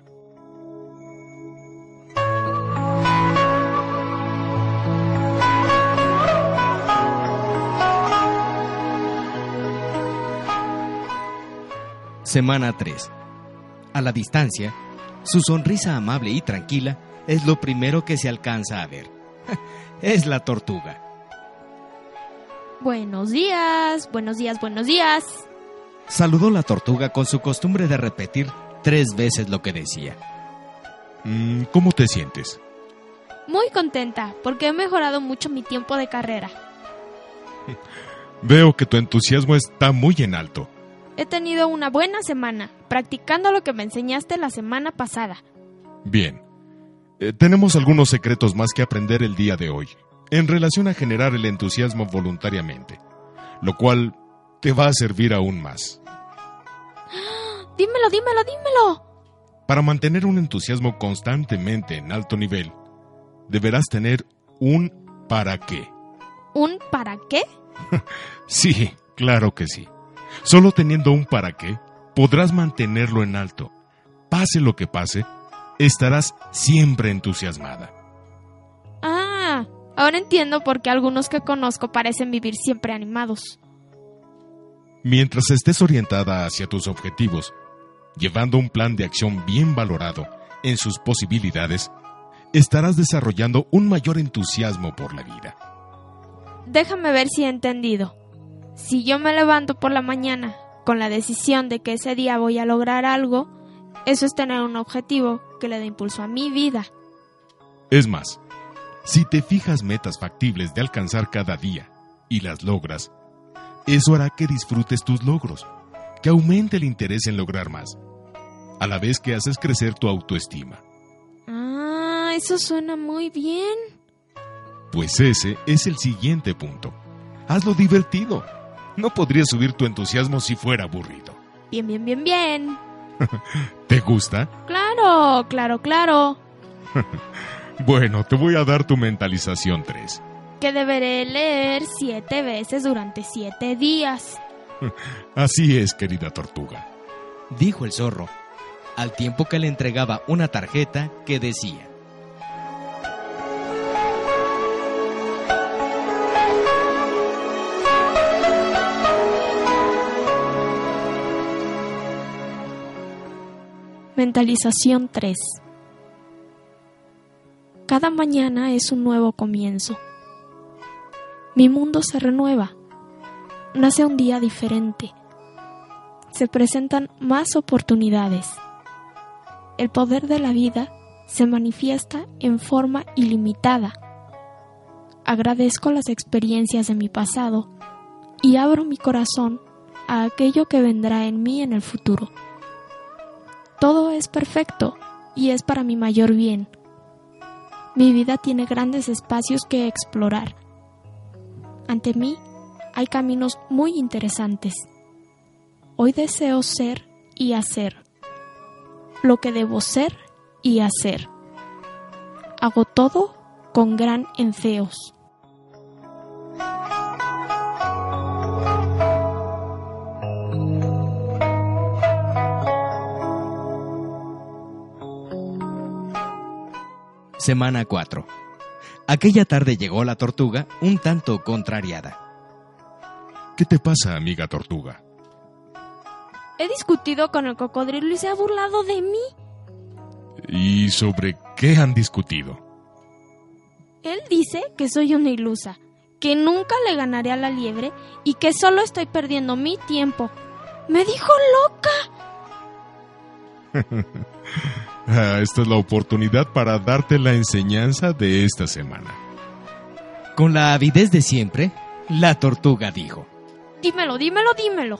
Semana tres. A la distancia, su sonrisa amable y tranquila es lo primero que se alcanza a ver. Es la tortuga. Buenos días, buenos días, buenos días. Saludó la tortuga con su costumbre de repetir tres veces lo que decía. Mm, ¿Cómo te sientes? Muy contenta, porque he mejorado mucho mi tiempo de carrera. Veo que tu entusiasmo está muy en alto. He tenido una buena semana, practicando lo que me enseñaste la semana pasada. Bien. Eh, tenemos algunos secretos más que aprender el día de hoy, en relación a generar el entusiasmo voluntariamente, lo cual te va a servir aún más. Dímelo, dímelo, dímelo. Para mantener un entusiasmo constantemente en alto nivel, deberás tener un para qué. ¿Un para qué? Sí, claro que sí. Solo teniendo un para qué, podrás mantenerlo en alto. Pase lo que pase, estarás siempre entusiasmada. Ah, ahora entiendo por qué algunos que conozco parecen vivir siempre animados. Mientras estés orientada hacia tus objetivos, llevando un plan de acción bien valorado en sus posibilidades, estarás desarrollando un mayor entusiasmo por la vida. Déjame ver si he entendido. Si yo me levanto por la mañana con la decisión de que ese día voy a lograr algo, eso es tener un objetivo que le dé impulso a mi vida. Es más, si te fijas metas factibles de alcanzar cada día y las logras, eso hará que disfrutes tus logros, que aumente el interés en lograr más, a la vez que haces crecer tu autoestima. Ah, eso suena muy bien. Pues ese es el siguiente punto. Hazlo divertido. No podría subir tu entusiasmo si fuera aburrido. Bien, bien, bien, bien. ¿Te gusta? Claro, claro, claro. Bueno, te voy a dar tu mentalización tres. Que deberé leer siete veces durante siete días. Así es, querida tortuga, dijo el zorro, al tiempo que le entregaba una tarjeta que decía: Mentalización tres. Cada mañana es un nuevo comienzo. Mi mundo se renueva. Nace un día diferente. Se presentan más oportunidades. El poder de la vida se manifiesta en forma ilimitada. Agradezco las experiencias de mi pasado y abro mi corazón a aquello que vendrá en mí en el futuro. Todo es perfecto y es para mi mayor bien. Mi vida tiene grandes espacios que explorar. Ante mí hay caminos muy interesantes. Hoy deseo ser y hacer lo que debo ser y hacer. Hago todo con gran entheos. Semana cuatro. Aquella tarde llegó la tortuga un tanto contrariada. ¿Qué te pasa, amiga tortuga? He discutido con el cocodrilo y se ha burlado de mí. ¿Y sobre qué han discutido? Él dice que soy una ilusa, que nunca le ganaré a la liebre y que solo estoy perdiendo mi tiempo. ¡Me dijo loca! Ah, esta es la oportunidad para darte la enseñanza de esta semana. Con la avidez de siempre, la tortuga dijo: Dímelo, dímelo, dímelo.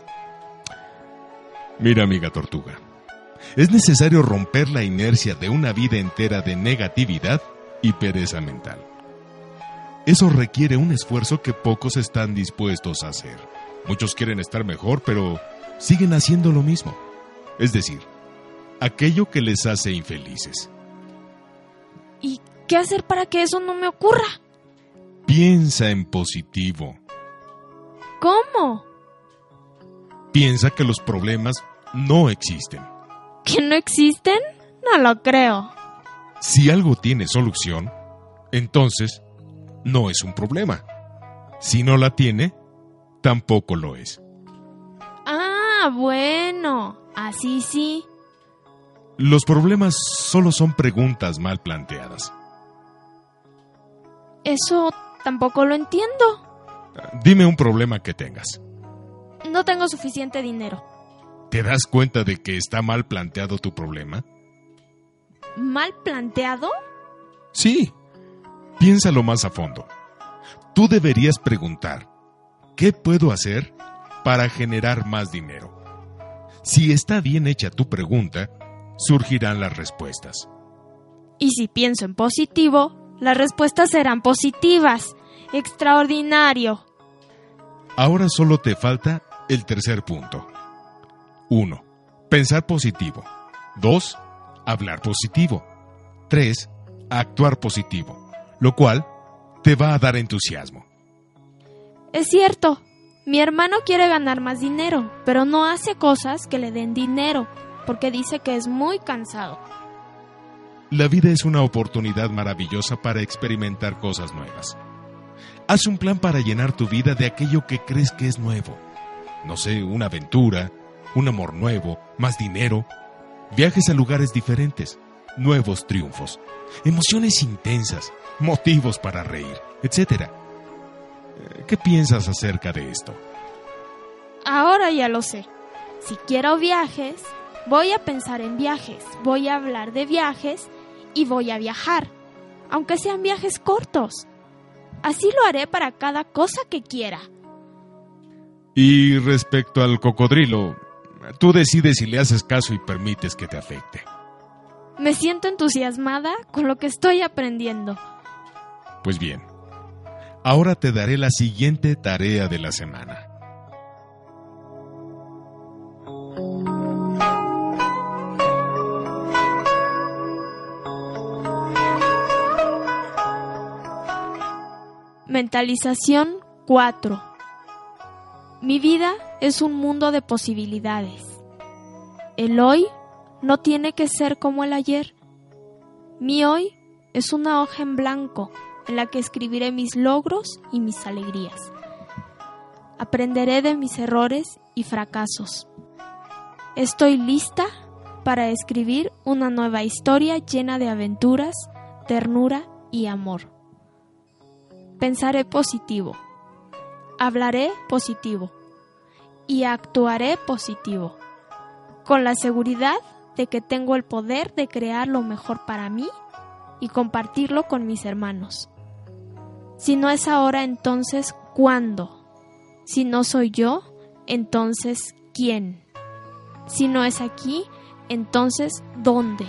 Mira, amiga tortuga, es necesario romper la inercia de una vida entera de negatividad y pereza mental. Eso requiere un esfuerzo que pocos están dispuestos a hacer. Muchos quieren estar mejor, pero siguen haciendo lo mismo. Es decir, aquello que les hace infelices. ¿Y qué hacer para que eso no me ocurra? Piensa en positivo. ¿Cómo? Piensa que los problemas no existen. ¿Que no existen? No lo creo. Si algo tiene solución, entonces no es un problema. Si no la tiene, tampoco lo es. Ah, bueno, así sí. Los problemas solo son preguntas mal planteadas. Eso tampoco lo entiendo. Dime un problema que tengas. No tengo suficiente dinero. ¿Te das cuenta de que está mal planteado tu problema? ¿Mal planteado? Sí. Piénsalo más a fondo. Tú deberías preguntar: ¿qué puedo hacer para generar más dinero? Si está bien hecha tu pregunta, surgirán las respuestas. Y si pienso en positivo, las respuestas serán positivas. ¡Extraordinario! Ahora solo te falta el tercer punto. uno. Pensar positivo. dos. Hablar positivo. tres. Actuar positivo, lo cual te va a dar entusiasmo. Es cierto, mi hermano quiere ganar más dinero, pero no hace cosas que le den dinero, porque dice que es muy cansado. La vida es una oportunidad maravillosa para experimentar cosas nuevas. Haz un plan para llenar tu vida de aquello que crees que es nuevo. No sé, una aventura, un amor nuevo, más dinero, viajes a lugares diferentes, nuevos triunfos, emociones intensas, motivos para reír, etcétera. ¿Qué piensas acerca de esto? Ahora ya lo sé. Si quiero viajes, voy a pensar en viajes, voy a hablar de viajes y voy a viajar, aunque sean viajes cortos. Así lo haré para cada cosa que quiera. Y respecto al cocodrilo, tú decides si le haces caso y permites que te afecte. Me siento entusiasmada con lo que estoy aprendiendo. Pues bien, ahora te daré la siguiente tarea de la semana. Mentalización cuatro. Mi vida es un mundo de posibilidades. El hoy no tiene que ser como el ayer. Mi hoy es una hoja en blanco en la que escribiré mis logros y mis alegrías. Aprenderé de mis errores y fracasos. Estoy lista para escribir una nueva historia llena de aventuras, ternura y amor. Pensaré positivo, hablaré positivo y actuaré positivo, con la seguridad de que tengo el poder de crear lo mejor para mí y compartirlo con mis hermanos. Si no es ahora, entonces, ¿cuándo? Si no soy yo, entonces, ¿quién? Si no es aquí, entonces, ¿dónde?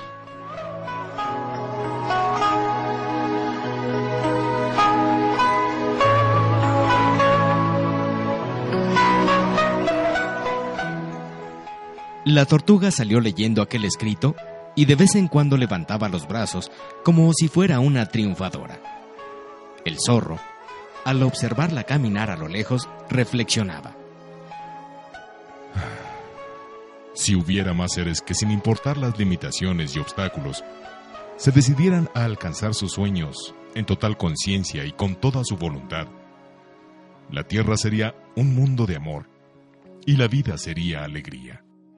La tortuga salió leyendo aquel escrito y de vez en cuando levantaba los brazos como si fuera una triunfadora. El zorro, al observarla caminar a lo lejos, reflexionaba. Si hubiera más seres que, sin importar las limitaciones y obstáculos, se decidieran a alcanzar sus sueños en total conciencia y con toda su voluntad, La tierra sería un mundo de amor y la vida sería alegría.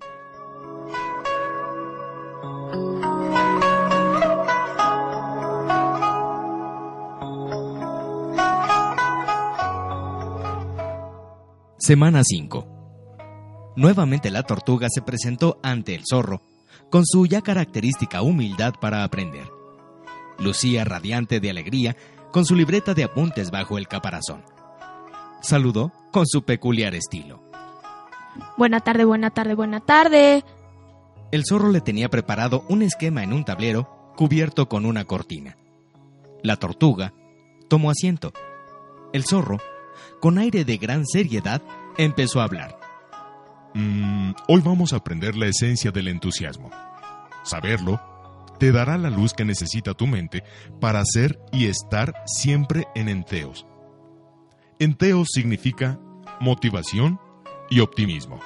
Semana cinco. Nuevamente la tortuga se presentó ante el zorro, con su ya característica humildad para aprender. Lucía radiante de alegría, con su libreta de apuntes bajo el caparazón. Saludó con su peculiar estilo. Buena tarde, buena tarde, buena tarde. El zorro le tenía preparado un esquema en un tablero cubierto con una cortina. La tortuga tomó asiento. El zorro, con aire de gran seriedad, empezó a hablar. Mm, hoy vamos a aprender la esencia del entusiasmo. Saberlo te dará la luz que necesita tu mente para ser y estar siempre en enteos. Enteos significa motivación y optimismo.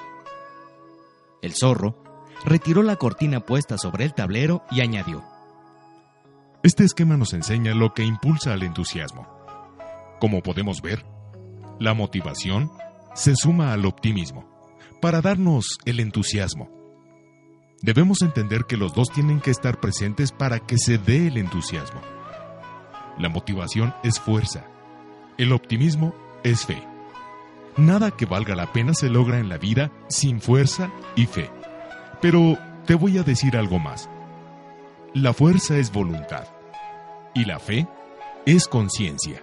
El zorro retiró la cortina puesta sobre el tablero y añadió. Este esquema nos enseña lo que impulsa al entusiasmo. Como podemos ver, la motivación se suma al optimismo para darnos el entusiasmo. Debemos entender que los dos tienen que estar presentes para que se dé el entusiasmo. La motivación es fuerza. El optimismo es fe. Nada que valga la pena se logra en la vida sin fuerza y fe. Pero te voy a decir algo más. La fuerza es voluntad y la fe es conciencia.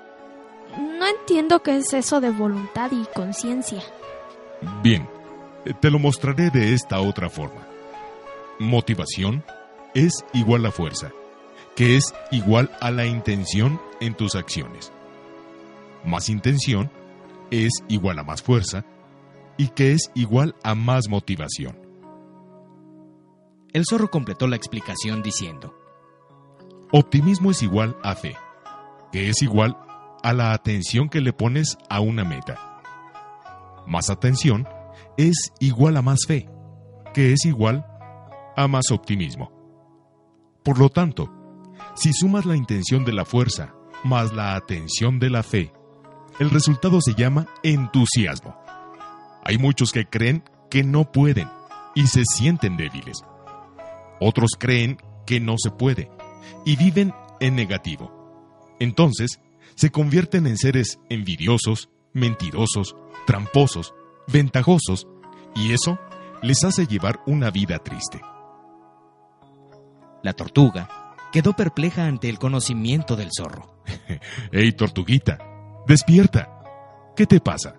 No entiendo qué es eso de voluntad y conciencia. Bien, te lo mostraré de esta otra forma. Motivación es igual a fuerza, que es igual a la intención en tus acciones. Más intención es igual a más fuerza y que es igual a más motivación. El zorro completó la explicación diciendo: Optimismo es igual a fe, que es igual a la atención que le pones a una meta. Más atención es igual a más fe, que es igual a más optimismo. Por lo tanto, si sumas la intención de la fuerza más la atención de la fe, el resultado se llama entusiasmo. Hay muchos que creen que no pueden y se sienten débiles. Otros creen que no se puede y viven en negativo. Entonces, se convierten en seres envidiosos, mentirosos, tramposos, ventajosos, y eso les hace llevar una vida triste. La tortuga quedó perpleja ante el conocimiento del zorro. ¡Ey, tortuguita! ¡Despierta! ¿Qué te pasa?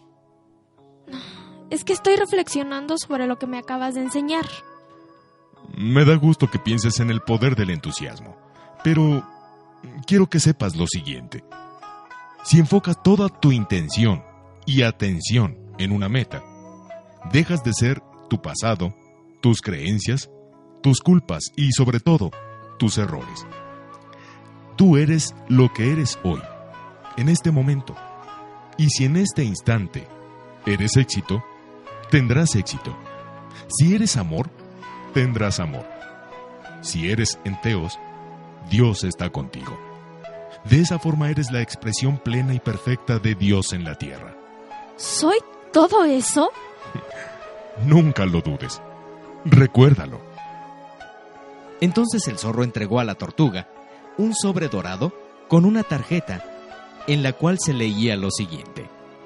Es que estoy reflexionando sobre lo que me acabas de enseñar. Me da gusto que pienses en el poder del entusiasmo, pero quiero que sepas lo siguiente. Si enfocas toda tu intención y atención en una meta, dejas de ser tu pasado, tus creencias, tus culpas y, sobre todo, tus errores. Tú eres lo que eres hoy, en este momento. Y si en este instante eres éxito, tendrás éxito. Si eres amor, tendrás amor. Si eres enteos, Dios está contigo. De esa forma eres la expresión plena y perfecta de Dios en la tierra. ¿Soy todo eso? Nunca lo dudes. Recuérdalo. Entonces el zorro entregó a la tortuga un sobre dorado con una tarjeta en la cual se leía lo siguiente.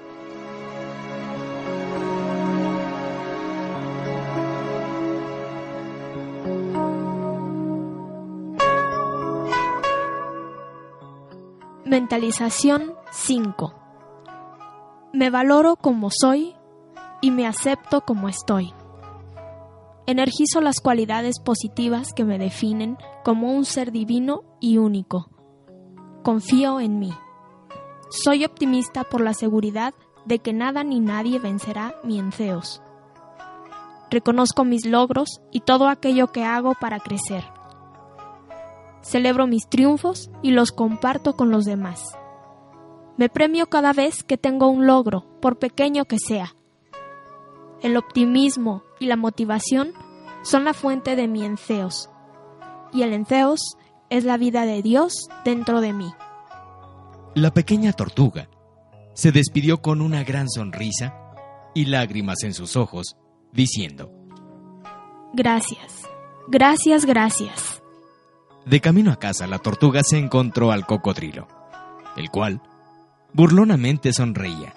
Mentalización cinco. Me valoro como soy y me acepto como estoy. Energizo las cualidades positivas que me definen como un ser divino y único. Confío en mí. Soy optimista por la seguridad de que nada ni nadie vencerá mi enceos. Reconozco mis logros y todo aquello que hago para crecer. Celebro mis triunfos y los comparto con los demás. Me premio cada vez que tengo un logro, por pequeño que sea. El optimismo y la motivación son la fuente de mi enceos, y el enceos es la vida de Dios dentro de mí. La pequeña tortuga se despidió con una gran sonrisa y lágrimas en sus ojos, diciendo: Gracias, gracias, gracias. De camino a casa, la tortuga se encontró al cocodrilo, el cual burlonamente sonreía.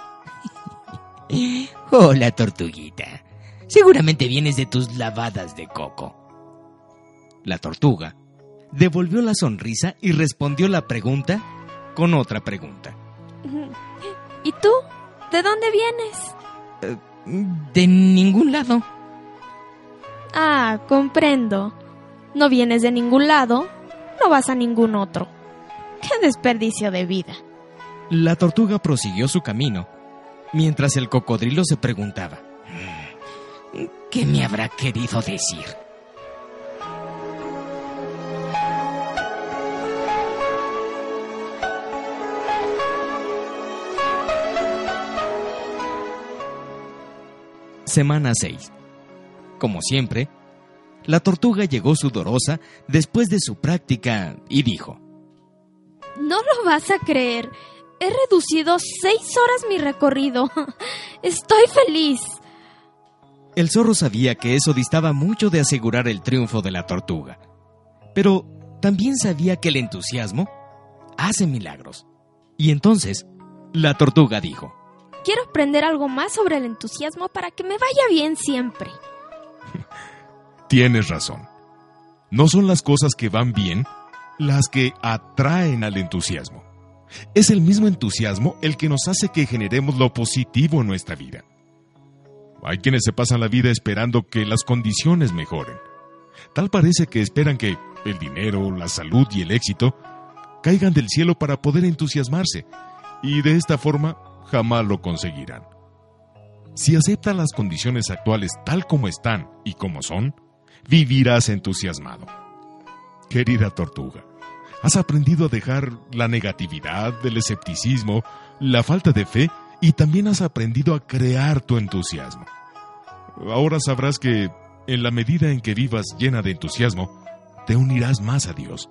Hola, tortuguita. Seguramente vienes de tus lavadas de coco. La tortuga devolvió la sonrisa y respondió la pregunta con otra pregunta. ¿Y tú? ¿De dónde vienes? De ningún lado. Ah, comprendo. No vienes de ningún lado, no vas a ningún otro. ¡Qué desperdicio de vida! La tortuga prosiguió su camino, mientras el cocodrilo se preguntaba: ¿qué me habrá querido decir? Semana seis. Como siempre, la tortuga llegó sudorosa después de su práctica y dijo: No lo vas a creer. He reducido seis horas mi recorrido. Estoy feliz. El zorro sabía que eso distaba mucho de asegurar el triunfo de la tortuga, pero también sabía que el entusiasmo hace milagros. Y entonces, la tortuga dijo: Quiero aprender algo más sobre el entusiasmo para que me vaya bien siempre. Tienes razón. No son las cosas que van bien las que atraen al entusiasmo. Es el mismo entusiasmo el que nos hace que generemos lo positivo en nuestra vida. Hay quienes se pasan la vida esperando que las condiciones mejoren. Tal parece que esperan que el dinero, la salud y el éxito caigan del cielo para poder entusiasmarse, y de esta forma jamás lo conseguirán. Si aceptas las condiciones actuales tal como están y como son, vivirás entusiasmado. Querida tortuga, has aprendido a dejar la negatividad, el escepticismo, la falta de fe, y también has aprendido a crear tu entusiasmo. Ahora sabrás que, en la medida en que vivas llena de entusiasmo, te unirás más a Dios.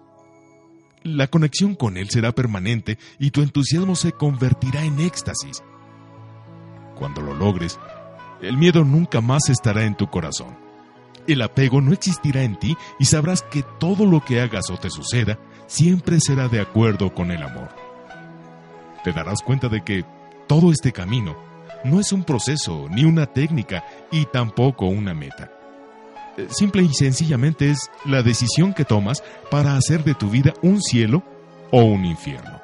La conexión con Él será permanente y tu entusiasmo se convertirá en éxtasis. Cuando lo logres, el miedo nunca más estará en tu corazón. El apego no existirá en ti y sabrás que todo lo que hagas o te suceda siempre será de acuerdo con el amor. Te darás cuenta de que todo este camino no es un proceso ni una técnica y tampoco una meta. Simple y sencillamente es la decisión que tomas para hacer de tu vida un cielo o un infierno.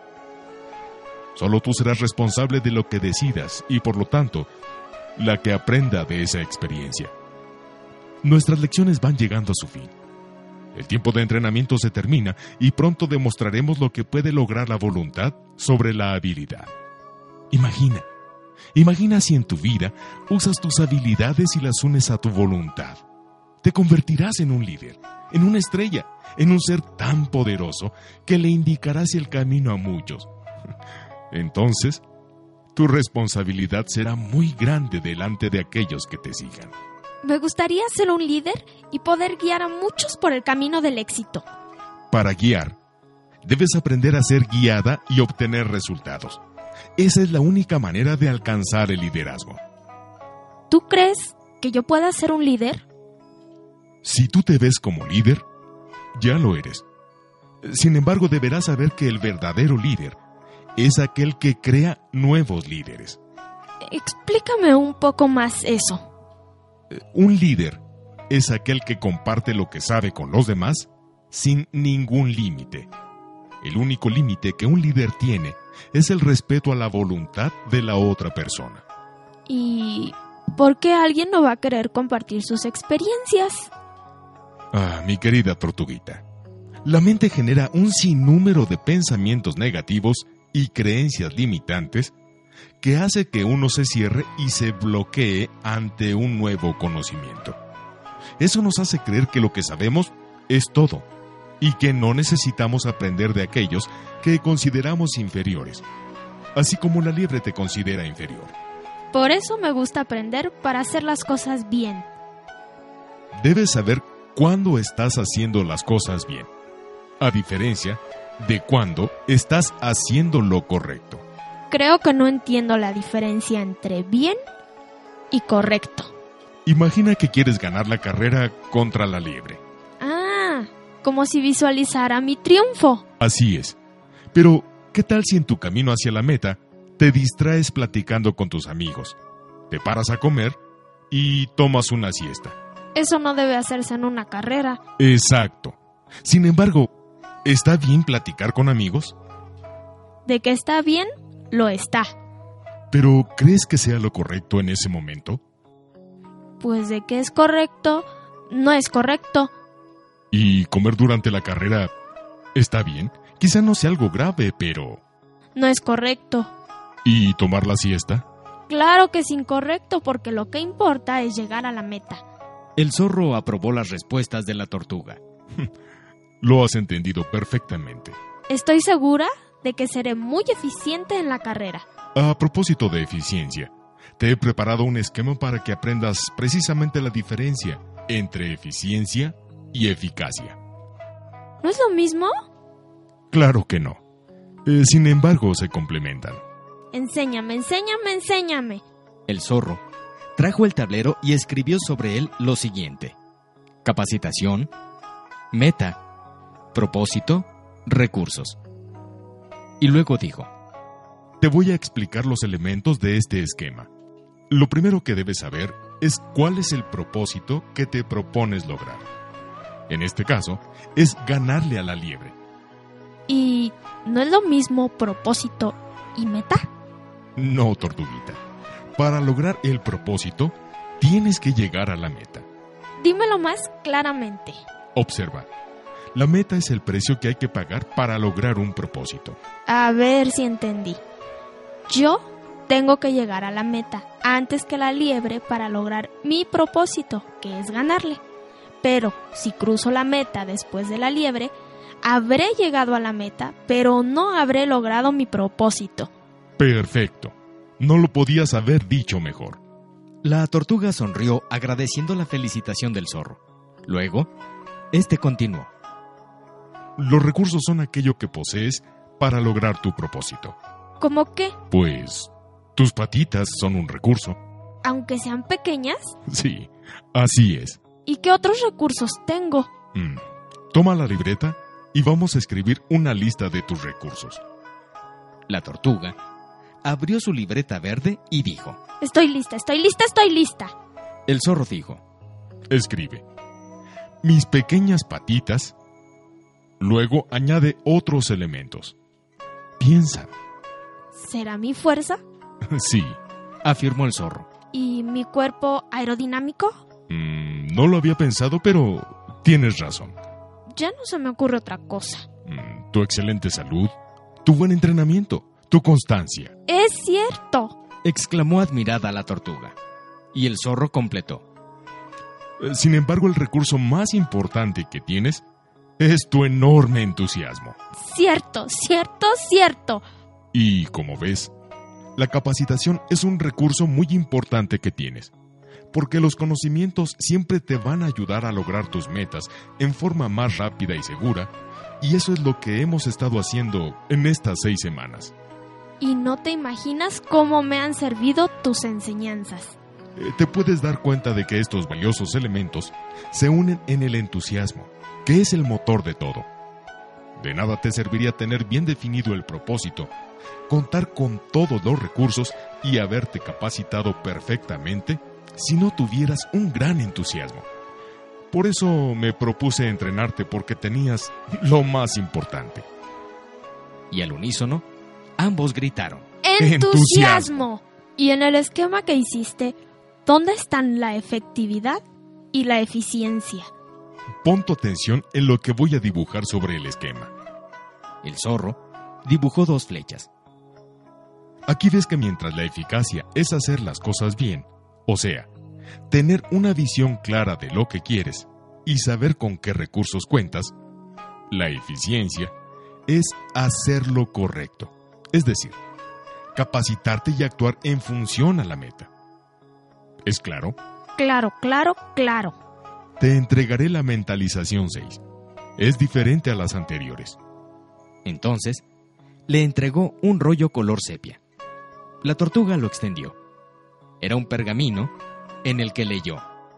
Solo tú serás responsable de lo que decidas y, por lo tanto, la que aprenda de esa experiencia. Nuestras lecciones van llegando a su fin. El tiempo de entrenamiento se termina y pronto demostraremos lo que puede lograr la voluntad sobre la habilidad. Imagina, imagina si en tu vida usas tus habilidades y las unes a tu voluntad. Te convertirás en un líder, en una estrella, en un ser tan poderoso que le indicarás el camino a muchos. Entonces, tu responsabilidad será muy grande delante de aquellos que te sigan. Me gustaría ser un líder y poder guiar a muchos por el camino del éxito. Para guiar, debes aprender a ser guiada y obtener resultados. Esa es la única manera de alcanzar el liderazgo. ¿Tú crees que yo pueda ser un líder? Si tú te ves como líder, ya lo eres. Sin embargo, deberás saber que el verdadero líder es aquel que crea nuevos líderes. Explícame un poco más eso. Un líder es aquel que comparte lo que sabe con los demás sin ningún límite. El único límite que un líder tiene es el respeto a la voluntad de la otra persona. ¿Y por qué alguien no va a querer compartir sus experiencias? Ah, mi querida tortuguita, la mente genera un sinnúmero de pensamientos negativos y creencias limitantes que hace que uno se cierre y se bloquee ante un nuevo conocimiento. Eso nos hace creer que lo que sabemos es todo y que no necesitamos aprender de aquellos que consideramos inferiores, así como la liebre te considera inferior. Por eso me gusta aprender para hacer las cosas bien. Debes saber cuándo estás haciendo las cosas bien, a diferencia de cuándo estás haciendo lo correcto. Creo que no entiendo la diferencia entre bien y correcto. Imagina que quieres ganar la carrera contra la liebre. Ah, como si visualizara mi triunfo. Así es. Pero, ¿qué tal si en tu camino hacia la meta te distraes platicando con tus amigos, te paras a comer y tomas una siesta? Eso no debe hacerse en una carrera. Exacto. Sin embargo, ¿está bien platicar con amigos? De que está bien, lo está. ¿Pero crees que sea lo correcto en ese momento? Pues de que es correcto, no es correcto. ¿Y comer durante la carrera está bien? Quizá no sea algo grave, pero... No es correcto. ¿Y tomar la siesta? Claro que es incorrecto, porque lo que importa es llegar a la meta. El zorro aprobó las respuestas de la tortuga. Lo has entendido perfectamente. Estoy segura de que seré muy eficiente en la carrera. A propósito de eficiencia, te he preparado un esquema para que aprendas precisamente la diferencia entre eficiencia y eficacia. ¿No es lo mismo? Claro que no. Eh, sin embargo, se complementan. Enséñame, enséñame, enséñame. El zorro trajo el tablero y escribió sobre él lo siguiente: capacitación, meta, propósito, recursos. Y luego dijo: te voy a explicar los elementos de este esquema. Lo primero que debes saber es cuál es el propósito que te propones lograr. En este caso, es ganarle a la liebre. ¿Y no es lo mismo propósito y meta? No, tortuguita. Para lograr el propósito, tienes que llegar a la meta. Dímelo más claramente. Observa. La meta es el precio que hay que pagar para lograr un propósito. A ver si entendí. Yo tengo que llegar a la meta antes que la liebre para lograr mi propósito, que es ganarle. Pero si cruzo la meta después de la liebre, habré llegado a la meta, pero no habré logrado mi propósito. Perfecto. No lo podías haber dicho mejor. La tortuga sonrió agradeciendo la felicitación del zorro. Luego, este continuó: los recursos son aquello que posees para lograr tu propósito. ¿Cómo qué? Pues, tus patitas son un recurso. ¿Aunque sean pequeñas? Sí, así es. ¿Y qué otros recursos tengo? Mm. Toma la libreta y vamos a escribir una lista de tus recursos. La tortuga abrió su libreta verde y dijo: Estoy lista, estoy lista, estoy lista. El zorro dijo: escribe: mis pequeñas patitas. Luego añade otros elementos. Piensa. ¿Será mi fuerza? Sí, afirmó el zorro. ¿Y mi cuerpo aerodinámico? Mm, no lo había pensado, pero tienes razón. Ya no se me ocurre otra cosa. Mm, tu excelente salud, tu buen entrenamiento, tu constancia. ¡Es cierto!, exclamó admirada la tortuga. Y el zorro completó: sin embargo, el recurso más importante que tienes es tu enorme entusiasmo. Cierto, cierto, cierto. Y como ves, la capacitación es un recurso muy importante que tienes, porque los conocimientos siempre te van a ayudar a lograr tus metas en forma más rápida y segura, y eso es lo que hemos estado haciendo en estas seis semanas. Y no te imaginas cómo me han servido tus enseñanzas. Eh, te puedes dar cuenta de que estos valiosos elementos se unen en el entusiasmo, que es el motor de todo. De nada te serviría tener bien definido el propósito, contar con todos los recursos y haberte capacitado perfectamente si no tuvieras un gran entusiasmo. Por eso me propuse entrenarte, porque tenías lo más importante. Y al unísono, ambos gritaron: ¡entusiasmo! Y en el esquema que hiciste, ¿dónde están la efectividad y la eficiencia? Pon tu atención en lo que voy a dibujar sobre el esquema. El zorro dibujó dos flechas. Aquí ves que mientras la eficacia es hacer las cosas bien, o sea, tener una visión clara de lo que quieres y saber con qué recursos cuentas, la eficiencia es hacer lo correcto, es decir, capacitarte y actuar en función a la meta. ¿Es claro? Claro, claro, claro. Te entregaré la mentalización seis. Es diferente a las anteriores. Entonces, le entregó un rollo color sepia. La tortuga lo extendió. Era un pergamino en el que leyó: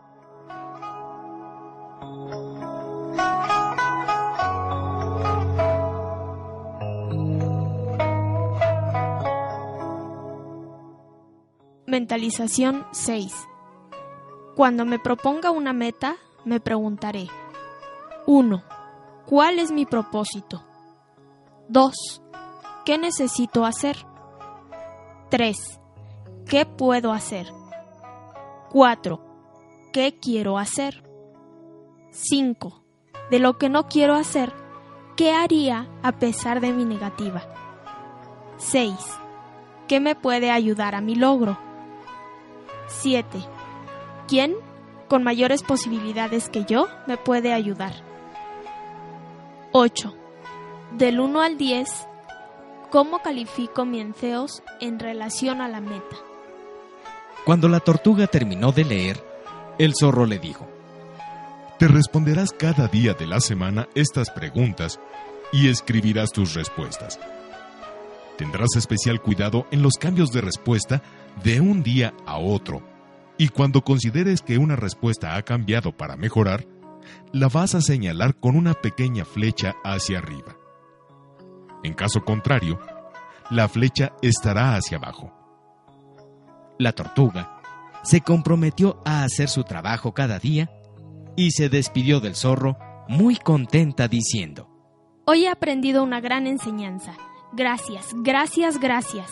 Mentalización seis. Cuando me proponga una meta, me preguntaré: uno. ¿Cuál es mi propósito? dos. ¿Qué necesito hacer? tres. ¿Qué puedo hacer? cuatro. ¿Qué quiero hacer? cinco. De lo que no quiero hacer, ¿qué haría a pesar de mi negativa? seis. ¿Qué me puede ayudar a mi logro? siete. ¿Quién, con mayores posibilidades que yo, me puede ayudar? ocho. Del uno al diez, ¿cómo califico mi enceos en relación a la meta? Cuando la tortuga terminó de leer, el zorro le dijo: Te responderás cada día de la semana estas preguntas y escribirás tus respuestas. Tendrás especial cuidado en los cambios de respuesta de un día a otro, y cuando consideres que una respuesta ha cambiado para mejorar, la vas a señalar con una pequeña flecha hacia arriba. En caso contrario, la flecha estará hacia abajo. La tortuga se comprometió a hacer su trabajo cada día y se despidió del zorro muy contenta diciendo: Hoy he aprendido una gran enseñanza. Gracias, gracias, gracias.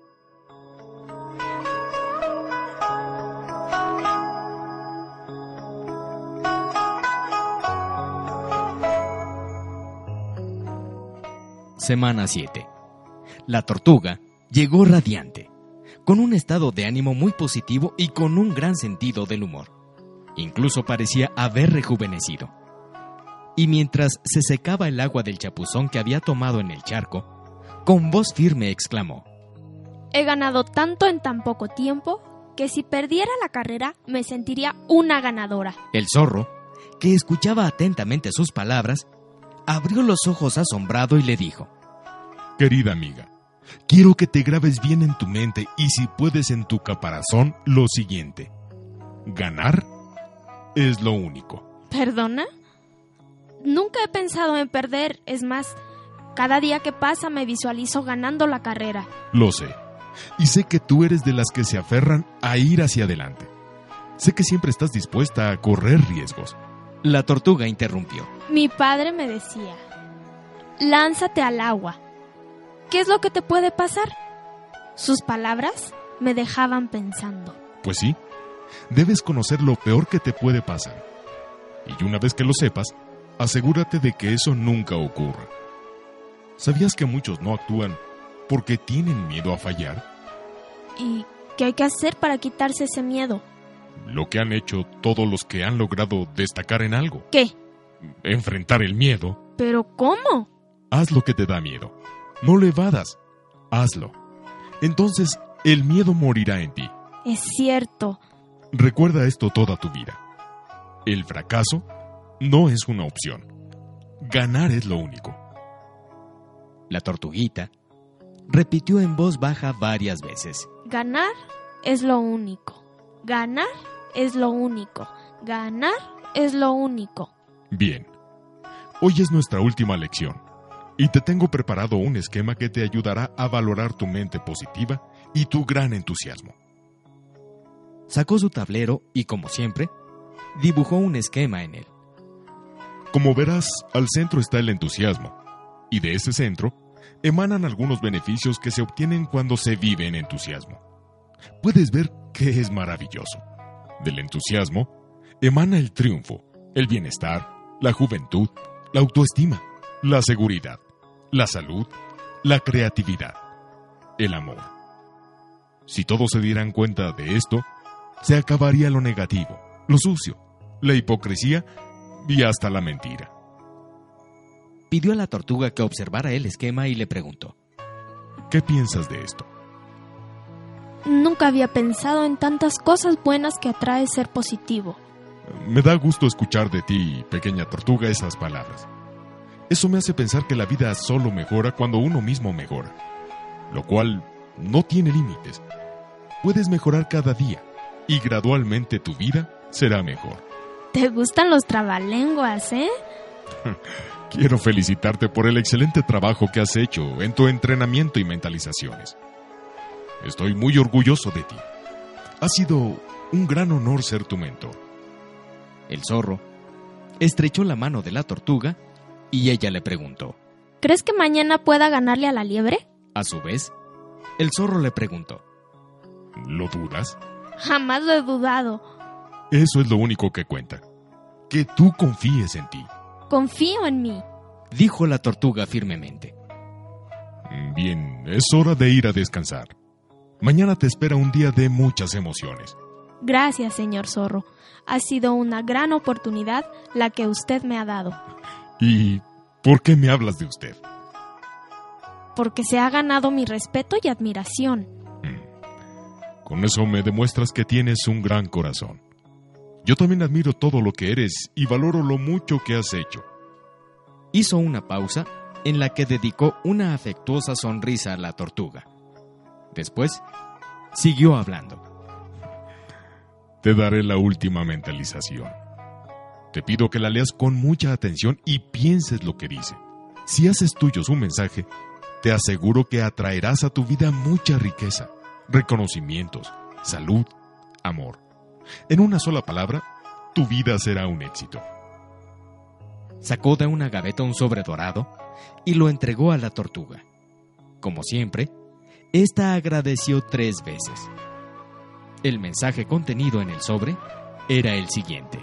Semana siete. La tortuga llegó radiante, con un estado de ánimo muy positivo y con un gran sentido del humor. Incluso parecía haber rejuvenecido. Y mientras se secaba el agua del chapuzón que había tomado en el charco, con voz firme exclamó: He ganado tanto en tan poco tiempo que si perdiera la carrera me sentiría una ganadora. El zorro, que escuchaba atentamente sus palabras, abrió los ojos asombrado y le dijo: Querida amiga, quiero que te grabes bien en tu mente y si puedes en tu caparazón lo siguiente: ganar es lo único. ¿Perdona? Nunca he pensado en perder, es más, cada día que pasa me visualizo ganando la carrera. Lo sé, y sé que tú eres de las que se aferran a ir hacia adelante. Sé que siempre estás dispuesta a correr riesgos. La tortuga interrumpió: Mi padre me decía: lánzate al agua. ¿Qué es lo que te puede pasar? Sus palabras me dejaban pensando. Pues sí, debes conocer lo peor que te puede pasar. Y una vez que lo sepas, asegúrate de que eso nunca ocurra. ¿Sabías que muchos no actúan porque tienen miedo a fallar? ¿Y qué hay que hacer para quitarse ese miedo? Lo que han hecho todos los que han logrado destacar en algo. ¿Qué? Enfrentar el miedo. ¿Pero cómo? Haz lo que te da miedo. No lo evadas. Hazlo. Entonces, el miedo morirá en ti. Es cierto. Recuerda esto toda tu vida. El fracaso no es una opción. Ganar es lo único. La tortuguita repitió en voz baja varias veces: Ganar es lo único. Ganar es lo único. Ganar es lo único. Bien. Hoy es nuestra última lección. Y te tengo preparado un esquema que te ayudará a valorar tu mente positiva y tu gran entusiasmo. Sacó su tablero y, como siempre, dibujó un esquema en él. Como verás, al centro está el entusiasmo, y de ese centro emanan algunos beneficios que se obtienen cuando se vive en entusiasmo. Puedes ver que es maravilloso. Del entusiasmo emana el triunfo, el bienestar, la juventud, la autoestima, la seguridad, la salud, la creatividad, el amor. Si todos se dieran cuenta de esto, se acabaría lo negativo, lo sucio, la hipocresía y hasta la mentira. Pidió a la tortuga que observara el esquema y le preguntó: ¿Qué piensas de esto? Nunca había pensado en tantas cosas buenas que atrae ser positivo. Me da gusto escuchar de ti, pequeña tortuga, esas palabras. Eso me hace pensar que la vida solo mejora cuando uno mismo mejora, lo cual no tiene límites. Puedes mejorar cada día y gradualmente tu vida será mejor. ¿Te gustan los trabalenguas, eh? Quiero felicitarte por el excelente trabajo que has hecho en tu entrenamiento y mentalizaciones. Estoy muy orgulloso de ti. Ha sido un gran honor ser tu mentor. El zorro estrechó la mano de la tortuga y ella le preguntó: ¿crees que mañana pueda ganarle a la liebre? A su vez, el zorro le preguntó: ¿lo dudas? Jamás lo he dudado. Eso es lo único que cuenta. Que tú confíes en ti. Confío en mí, dijo la tortuga firmemente. Bien, es hora de ir a descansar. Mañana te espera un día de muchas emociones. Gracias, señor zorro. Ha sido una gran oportunidad la que usted me ha dado. ¿Y por qué me hablas de usted? Porque se ha ganado mi respeto y admiración. Con eso me demuestras que tienes un gran corazón. Yo también admiro todo lo que eres y valoro lo mucho que has hecho. Hizo una pausa en la que dedicó una afectuosa sonrisa a la tortuga. Después, siguió hablando. Te daré la última mentalización. Te pido que la leas con mucha atención y pienses lo que dice. Si haces tuyo su mensaje, te aseguro que atraerás a tu vida mucha riqueza, reconocimientos, salud, amor. En una sola palabra, tu vida será un éxito. Sacó de una gaveta un sobre dorado y lo entregó a la tortuga. Como siempre, ésta agradeció tres veces. El mensaje contenido en el sobre era el siguiente: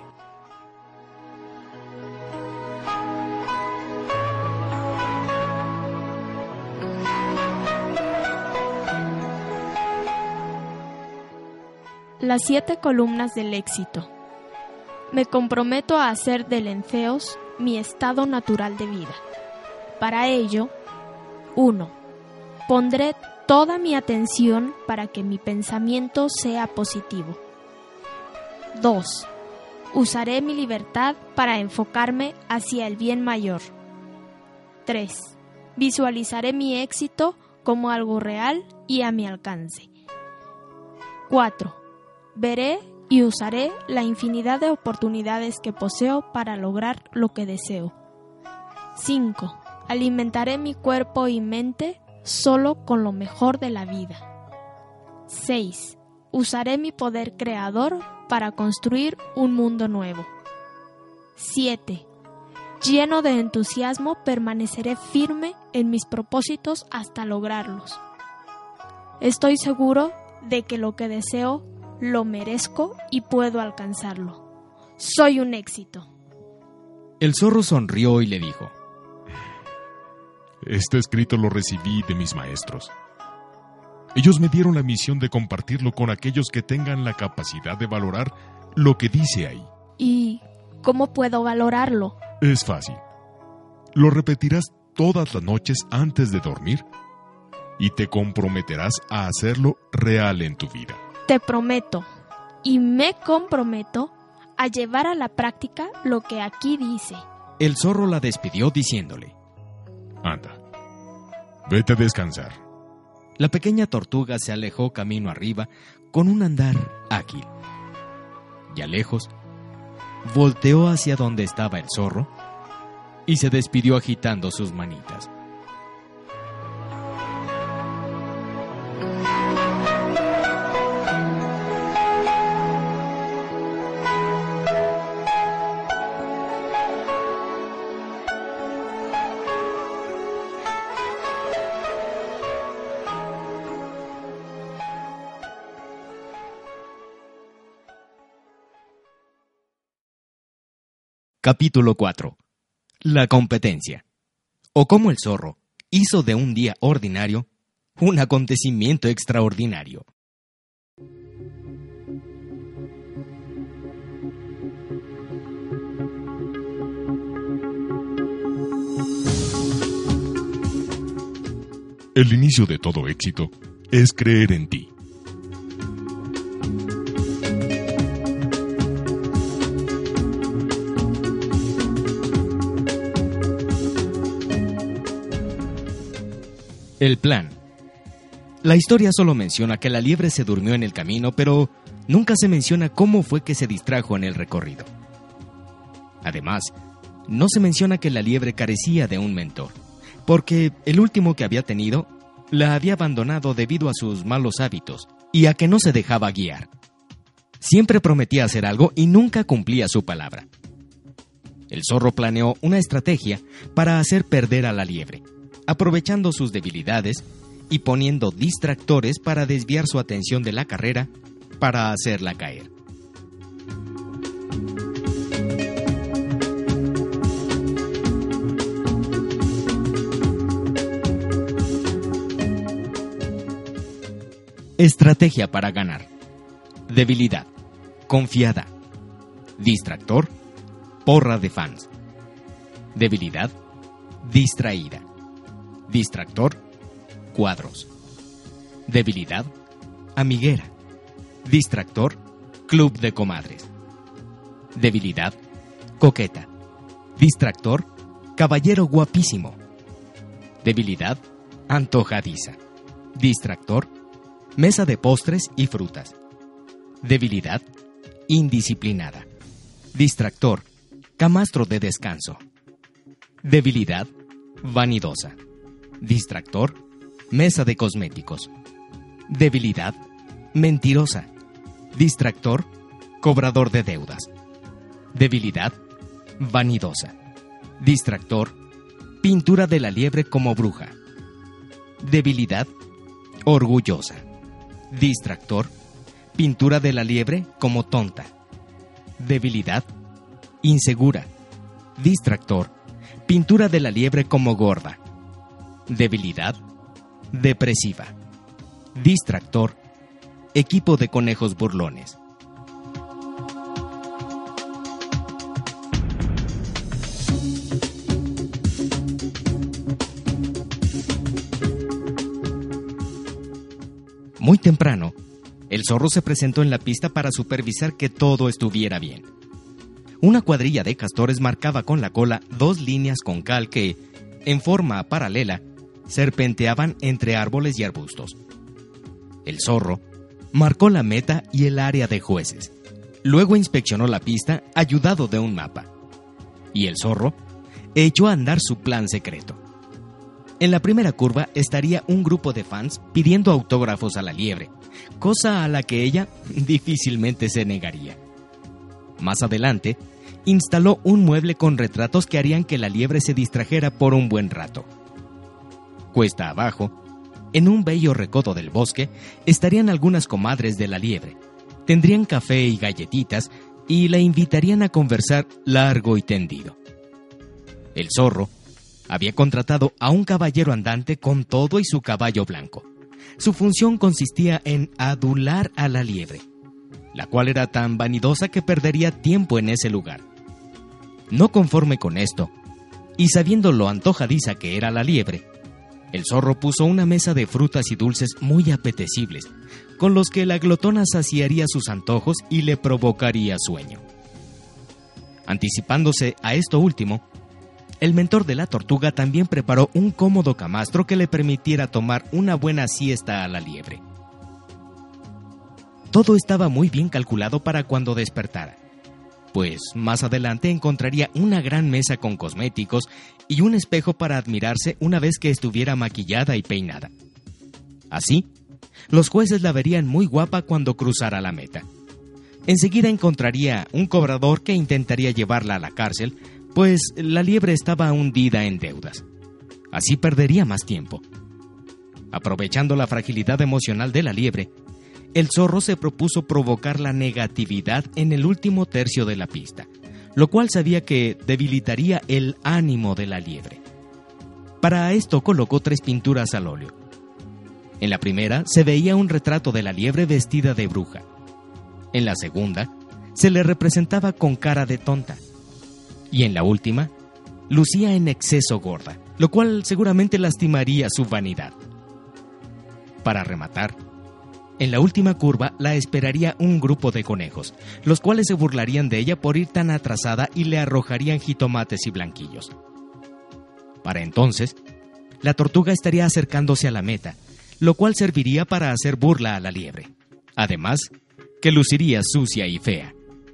Las siete columnas del éxito. Me comprometo a hacer del enceos mi estado natural de vida. Para ello, uno. Pondré toda mi atención para que mi pensamiento sea positivo. dos. Usaré mi libertad para enfocarme hacia el bien mayor. tres. Visualizaré mi éxito como algo real y a mi alcance. cuatro. Veré y usaré la infinidad de oportunidades que poseo para lograr lo que deseo. cinco. Alimentaré mi cuerpo y mente solo con lo mejor de la vida. seis. Usaré mi poder creador para construir un mundo nuevo. siete. Lleno de entusiasmo, permaneceré firme en mis propósitos hasta lograrlos. Estoy seguro de que lo que deseo lo merezco y puedo alcanzarlo. Soy un éxito. El zorro sonrió y le dijo: Este escrito lo recibí de mis maestros. Ellos me dieron la misión de compartirlo con aquellos que tengan la capacidad de valorar lo que dice ahí. ¿Y cómo puedo valorarlo? Es fácil. Lo repetirás todas las noches antes de dormir y te comprometerás a hacerlo real en tu vida. Te prometo y me comprometo a llevar a la práctica lo que aquí dice. El zorro la despidió diciéndole: Anda, vete a descansar. La pequeña tortuga se alejó camino arriba con un andar ágil. Y a lejos, volteó hacia donde estaba el zorro y se despidió agitando sus manitas. Capítulo cuatro. La competencia. O cómo el zorro hizo de un día ordinario un acontecimiento extraordinario. El inicio de todo éxito es creer en ti. El plan. La historia solo menciona que la liebre se durmió en el camino, pero nunca se menciona cómo fue que se distrajo en el recorrido. Además, no se menciona que la liebre carecía de un mentor, porque el último que había tenido la había abandonado debido a sus malos hábitos y a que no se dejaba guiar. Siempre prometía hacer algo y nunca cumplía su palabra. El zorro planeó una estrategia para hacer perder a la liebre, aprovechando sus debilidades y poniendo distractores para desviar su atención de la carrera para hacerla caer. Estrategia para ganar. Debilidad, confiada. Distractor, porra de fans. Debilidad, distraída. Distractor, cuadros. Debilidad, amiguera. Distractor, club de comadres. Debilidad, coqueta. Distractor, caballero guapísimo. Debilidad, antojadiza. Distractor, mesa de postres y frutas. Debilidad, indisciplinada. Distractor, camastro de descanso. Debilidad, vanidosa. Distractor, mesa de cosméticos. Debilidad, mentirosa. Distractor, cobrador de deudas. Debilidad, vanidosa. Distractor, pintura de la liebre como bruja. Debilidad, orgullosa. Distractor, pintura de la liebre como tonta. Debilidad, insegura. Distractor, pintura de la liebre como gorda. Debilidad, depresiva. Distractor, equipo de conejos burlones. Muy temprano, el zorro se presentó en la pista para supervisar que todo estuviera bien. Una cuadrilla de castores marcaba con la cola dos líneas con cal que, en forma paralela, serpenteaban entre árboles y arbustos. El zorro marcó la meta y el área de jueces. Luego inspeccionó la pista ayudado de un mapa. Y el zorro echó a andar su plan secreto. En la primera curva estaría un grupo de fans pidiendo autógrafos a la liebre, cosa a la que ella difícilmente se negaría. Más adelante, instaló un mueble con retratos que harían que la liebre se distrajera por un buen rato. Cuesta abajo, en un bello recodo del bosque, estarían algunas comadres de la liebre. Tendrían café y galletitas y la invitarían a conversar largo y tendido. El zorro había contratado a un caballero andante con todo y su caballo blanco. Su función consistía en adular a la liebre, la cual era tan vanidosa que perdería tiempo en ese lugar. No conforme con esto, y sabiendo lo antojadiza que era la liebre, el zorro puso una mesa de frutas y dulces muy apetecibles, con los que la glotona saciaría sus antojos y le provocaría sueño. Anticipándose a esto último, el mentor de la tortuga también preparó un cómodo camastro que le permitiera tomar una buena siesta a la liebre. Todo estaba muy bien calculado para cuando despertara, pues más adelante encontraría una gran mesa con cosméticos y un espejo para admirarse una vez que estuviera maquillada y peinada. Así, los jueces la verían muy guapa cuando cruzara la meta. Enseguida encontraría un cobrador que intentaría llevarla a la cárcel, pues la liebre estaba hundida en deudas. Así perdería más tiempo. Aprovechando la fragilidad emocional de la liebre, el zorro se propuso provocar la negatividad en el último tercio de la pista, lo cual sabía que debilitaría el ánimo de la liebre. Para esto colocó tres pinturas al óleo. En la primera se veía un retrato de la liebre vestida de bruja. En la segunda se le representaba con cara de tonta. Y en la última, lucía en exceso gorda, lo cual seguramente lastimaría su vanidad. Para rematar, en la última curva la esperaría un grupo de conejos, los cuales se burlarían de ella por ir tan atrasada y le arrojarían jitomates y blanquillos. Para entonces, la tortuga estaría acercándose a la meta, lo cual serviría para hacer burla a la liebre. Además, que luciría sucia y fea.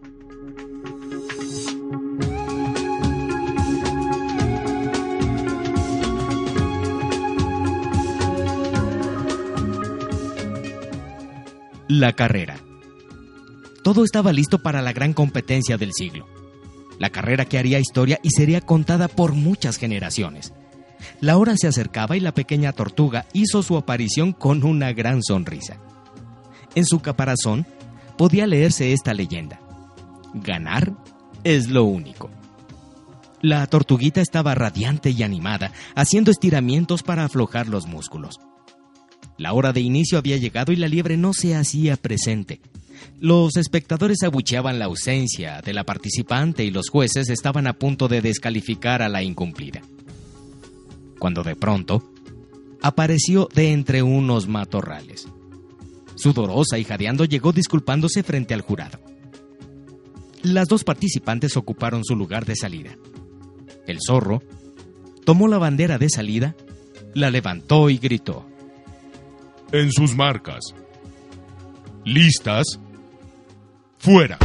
La carrera. Todo estaba listo para la gran competencia del siglo. La carrera que haría historia y sería contada por muchas generaciones. La hora se acercaba y la pequeña tortuga hizo su aparición con una gran sonrisa. En su caparazón podía leerse esta leyenda: ganar es lo único. La tortuguita estaba radiante y animada, haciendo estiramientos para aflojar los músculos. La hora de inicio había llegado y la liebre no se hacía presente. Los espectadores abucheaban la ausencia de la participante y los jueces estaban a punto de descalificar a la incumplida. Cuando de pronto apareció de entre unos matorrales. Sudorosa y jadeando llegó disculpándose frente al jurado. Las dos participantes ocuparon su lugar de salida. El zorro tomó la bandera de salida, la levantó y gritó: En sus marcas. ¿Listas? ¡Fuera!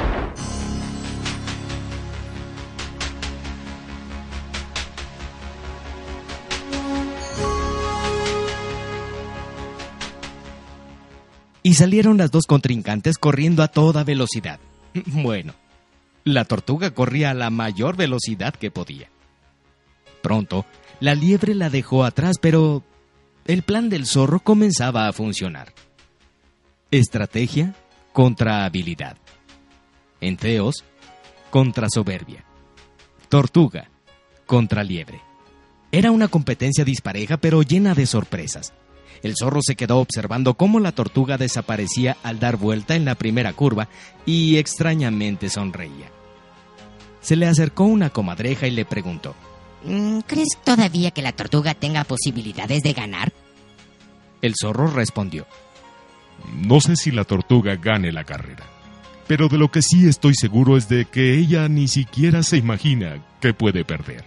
Y salieron las dos contrincantes corriendo a toda velocidad. Bueno, la tortuga corría a la mayor velocidad que podía. Pronto, la liebre la dejó atrás, pero el plan del zorro comenzaba a funcionar. Estrategia contra habilidad. Enceos contra soberbia. Tortuga contra liebre. Era una competencia dispareja, pero llena de sorpresas. El zorro se quedó observando cómo la tortuga desaparecía al dar vuelta en la primera curva y extrañamente sonreía. Se le acercó una comadreja y le preguntó: ¿Crees todavía que la tortuga tenga posibilidades de ganar? El zorro respondió: No sé si la tortuga gane la carrera, pero de lo que sí estoy seguro es de que ella ni siquiera se imagina que puede perder.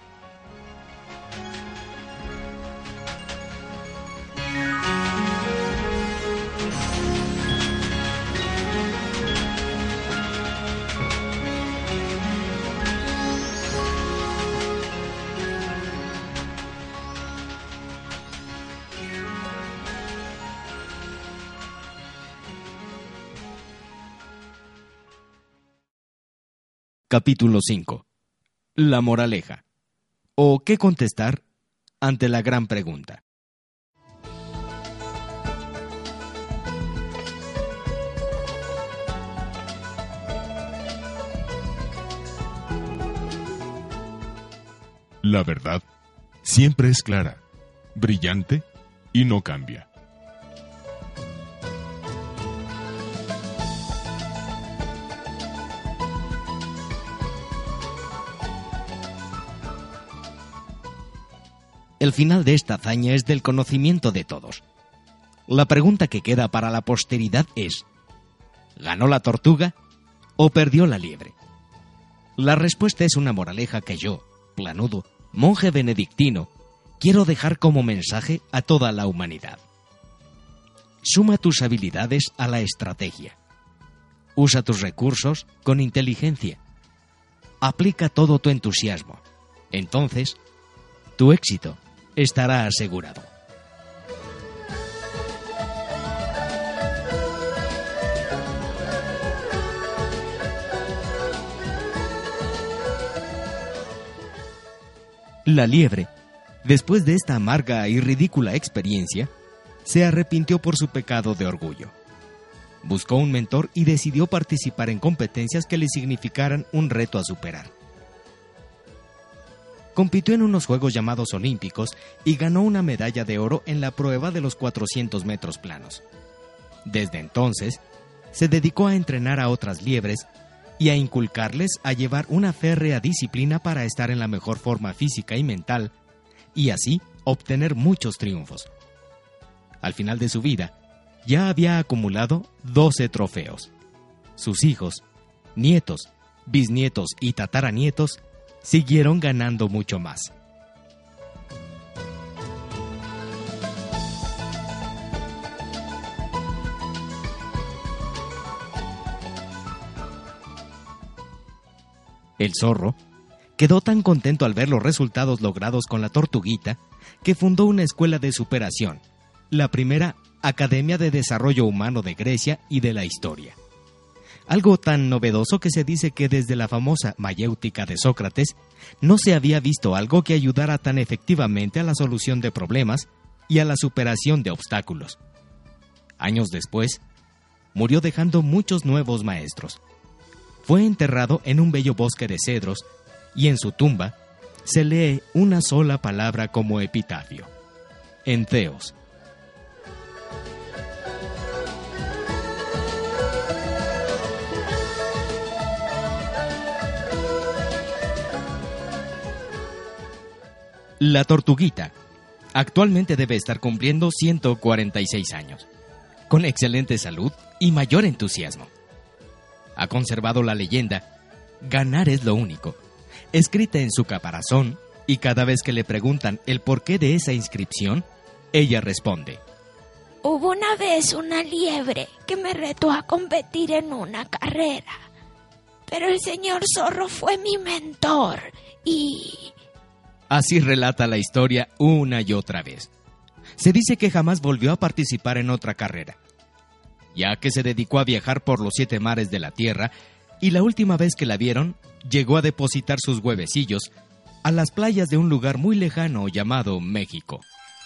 Capítulo cinco. La moraleja. O qué contestar ante la gran pregunta. La verdad siempre es clara, brillante y no cambia. El final de esta hazaña es del conocimiento de todos. La pregunta que queda para la posteridad es: ¿ganó la tortuga o perdió la liebre? La respuesta es una moraleja que yo, Planudo, monje benedictino, quiero dejar como mensaje a toda la humanidad. Suma tus habilidades a la estrategia. Usa tus recursos con inteligencia. Aplica todo tu entusiasmo. Entonces, tu éxito estará asegurado. La liebre, después de esta amarga y ridícula experiencia, se arrepintió por su pecado de orgullo. Buscó un mentor y decidió participar en competencias que le significaran un reto a superar. Compitió en unos Juegos llamados Olímpicos y ganó una medalla de oro en la prueba de los cuatrocientos metros planos. Desde entonces, se dedicó a entrenar a otras liebres y a inculcarles a llevar una férrea disciplina para estar en la mejor forma física y mental, y así obtener muchos triunfos. Al final de su vida, ya había acumulado doce trofeos. Sus hijos, nietos, bisnietos y tataranietos siguieron ganando mucho más. El zorro quedó tan contento al ver los resultados logrados con la tortuguita que fundó una escuela de superación, la primera Academia de Desarrollo Humano de Grecia y de la historia. Algo tan novedoso que se dice que desde la famosa mayéutica de Sócrates no se había visto algo que ayudara tan efectivamente a la solución de problemas y a la superación de obstáculos. Años después, murió dejando muchos nuevos maestros. Fue enterrado en un bello bosque de cedros y en su tumba se lee una sola palabra como epitafio: Entheos. La tortuguita actualmente debe estar cumpliendo ciento cuarenta y seis años, con excelente salud y mayor entusiasmo. Ha conservado la leyenda "Ganar es lo único", escrita en su caparazón, y cada vez que le preguntan el porqué de esa inscripción, ella responde: Hubo una vez una liebre que me retó a competir en una carrera, pero el señor zorro fue mi mentor y... Así relata la historia una y otra vez. Se dice que jamás volvió a participar en otra carrera, ya que se dedicó a viajar por los siete mares de la tierra, y la última vez que la vieron, llegó a depositar sus huevecillos a las playas de un lugar muy lejano llamado México.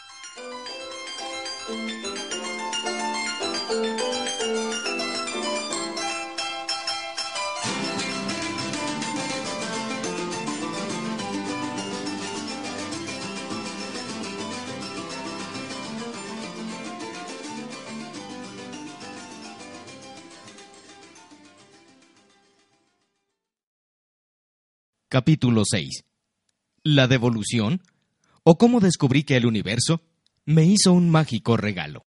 Capítulo seis. La devolución, o cómo descubrí que el universo me hizo un mágico regalo.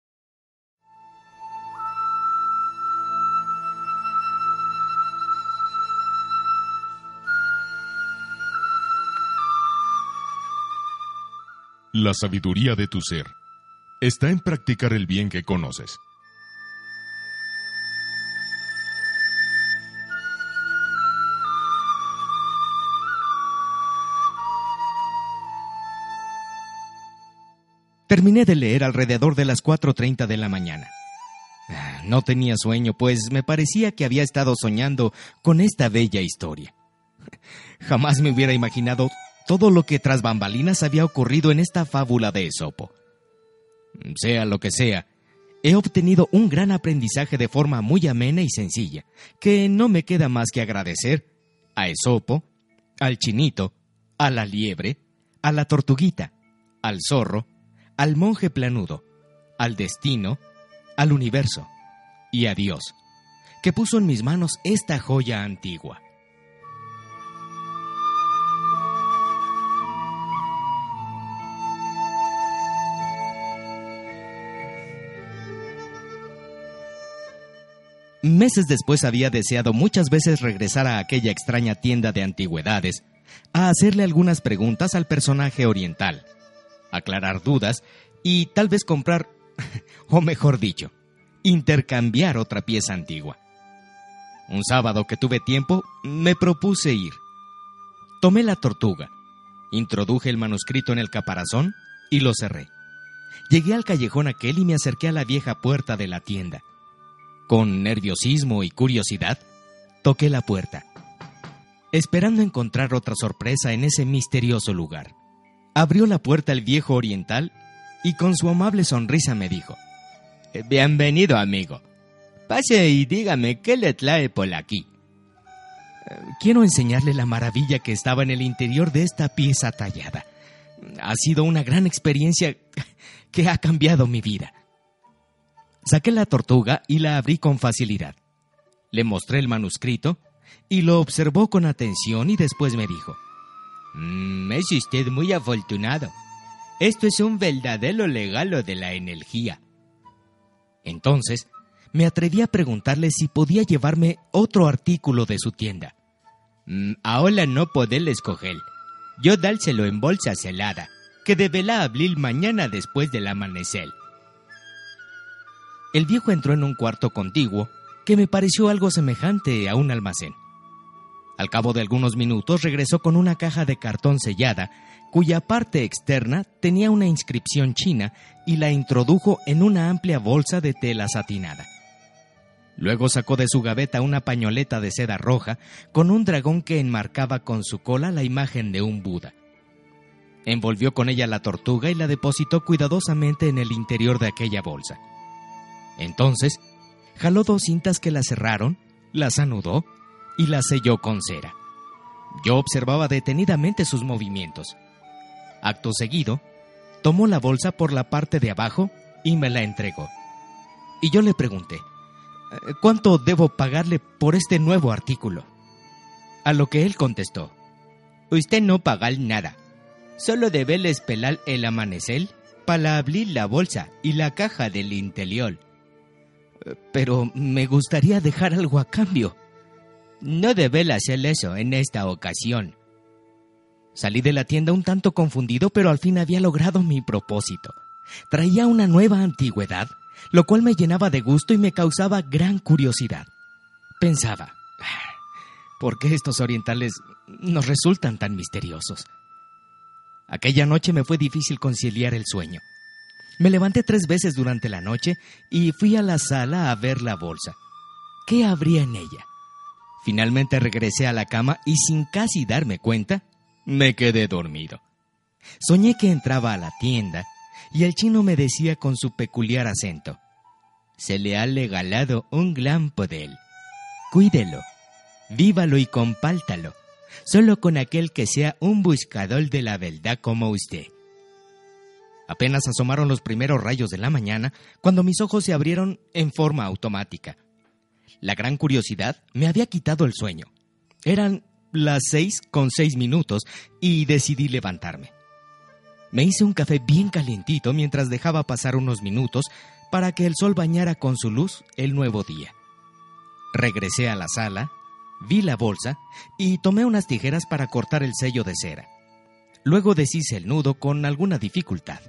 La sabiduría de tu ser está en practicar el bien que conoces. Terminé de leer alrededor de las cuatro treinta de la mañana. No tenía sueño, pues me parecía que había estado soñando con esta bella historia. Jamás me hubiera imaginado todo lo que tras bambalinas había ocurrido en esta fábula de Esopo. Sea lo que sea, he obtenido un gran aprendizaje de forma muy amena y sencilla, que no me queda más que agradecer a Esopo, al chinito, a la liebre, a la tortuguita, al zorro, al monje planudo, al destino, al universo y a Dios, que puso en mis manos esta joya antigua. Meses después había deseado muchas veces regresar a aquella extraña tienda de antigüedades, a hacerle algunas preguntas al personaje oriental, aclarar dudas y tal vez comprar, o mejor dicho, intercambiar otra pieza antigua. Un sábado que tuve tiempo, me propuse ir. Tomé la tortuga, introduje el manuscrito en el caparazón y lo cerré. Llegué al callejón aquel y me acerqué a la vieja puerta de la tienda. Con nerviosismo y curiosidad, toqué la puerta, esperando encontrar otra sorpresa en ese misterioso lugar. Abrió la puerta el viejo oriental y con su amable sonrisa me dijo: «Bienvenido, amigo. Pase y dígame qué le trae por aquí». Quiero enseñarle la maravilla que estaba en el interior de esta pieza tallada. Ha sido una gran experiencia que ha cambiado mi vida. Saqué la tortuga y la abrí con facilidad. Le mostré el manuscrito y lo observó con atención y después me dijo: Mm, es usted muy afortunado. Esto es un verdadero regalo de la energía. Entonces, me atreví a preguntarle si podía llevarme otro artículo de su tienda. Mm, ahora no poderle escoger. Yo dárselo en bolsa celada, que deberá abrir mañana después del amanecer. El viejo entró en un cuarto contiguo que me pareció algo semejante a un almacén. Al cabo de algunos minutos regresó con una caja de cartón sellada, cuya parte externa tenía una inscripción china, y la introdujo en una amplia bolsa de tela satinada. Luego sacó de su gaveta una pañoleta de seda roja con un dragón que enmarcaba con su cola la imagen de un Buda. Envolvió con ella la tortuga y la depositó cuidadosamente en el interior de aquella bolsa. Entonces, jaló dos cintas que la cerraron, las anudó y las selló con cera. Yo observaba detenidamente sus movimientos. Acto seguido, tomó la bolsa por la parte de abajo y me la entregó. Y yo le pregunté, ¿cuánto debo pagarle por este nuevo artículo? A lo que él contestó, usted no paga nada. Solo debe esperar el amanecer para abrir la bolsa y la caja del interior. Pero me gustaría dejar algo a cambio. No debe hacer eso en esta ocasión. Salí de la tienda un tanto confundido, pero al fin había logrado mi propósito. Traía una nueva antigüedad, lo cual me llenaba de gusto y me causaba gran curiosidad. Pensaba, ¿por qué estos orientales nos resultan tan misteriosos? Aquella noche me fue difícil conciliar el sueño. Me levanté tres veces durante la noche y fui a la sala a ver la bolsa. ¿Qué habría en ella? Finalmente regresé a la cama y sin casi darme cuenta, me quedé dormido. Soñé que entraba a la tienda y el chino me decía con su peculiar acento, se le ha regalado un gran poder. Cuídelo, vívalo y compártalo, solo con aquel que sea un buscador de la verdad como usted. Apenas asomaron los primeros rayos de la mañana cuando mis ojos se abrieron en forma automática. La gran curiosidad me había quitado el sueño. Eran las seis con seis minutos y decidí levantarme. Me hice un café bien calientito mientras dejaba pasar unos minutos para que el sol bañara con su luz el nuevo día. Regresé a la sala, vi la bolsa y tomé unas tijeras para cortar el sello de cera. Luego deshice el nudo con alguna dificultad.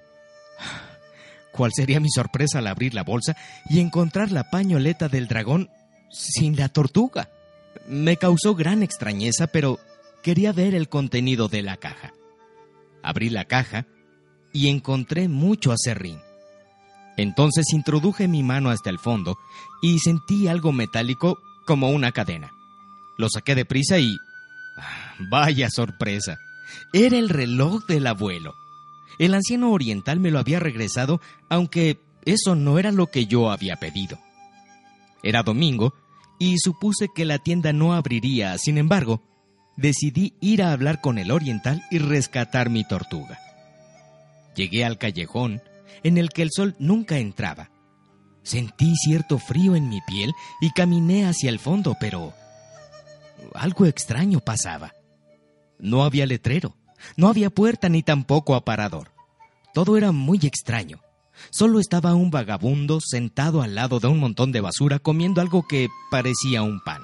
¿Cuál sería mi sorpresa al abrir la bolsa y encontrar la pañoleta del dragón sin la tortuga? Me causó gran extrañeza, pero quería ver el contenido de la caja. Abrí la caja y encontré mucho aserrín. Entonces introduje mi mano hasta el fondo y sentí algo metálico como una cadena. Lo saqué deprisa y... ¡vaya sorpresa! Era el reloj del abuelo. El anciano oriental me lo había regresado, aunque eso no era lo que yo había pedido. Era domingo y supuse que la tienda no abriría. Sin embargo, decidí ir a hablar con el oriental y rescatar mi tortuga. Llegué al callejón, en el que el sol nunca entraba. Sentí cierto frío en mi piel y caminé hacia el fondo, pero algo extraño pasaba. No había letrero, no había puerta ni tampoco aparador. Todo era muy extraño. Solo estaba un vagabundo sentado al lado de un montón de basura comiendo algo que parecía un pan.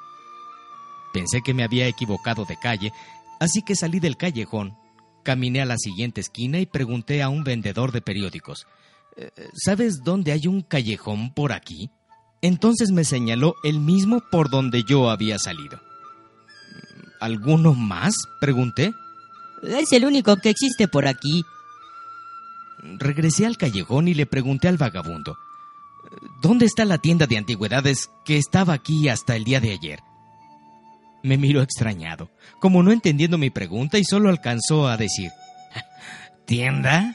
Pensé que me había equivocado de calle, así que salí del callejón, caminé a la siguiente esquina y pregunté a un vendedor de periódicos, ¿sabes dónde hay un callejón por aquí? Entonces me señaló el mismo por donde yo había salido. ¿Alguno más?, pregunté. Es el único que existe por aquí. Regresé al callejón y le pregunté al vagabundo, ¿dónde está la tienda de antigüedades que estaba aquí hasta el día de ayer? Me miró extrañado, como no entendiendo mi pregunta, y solo alcanzó a decir, ¿tienda?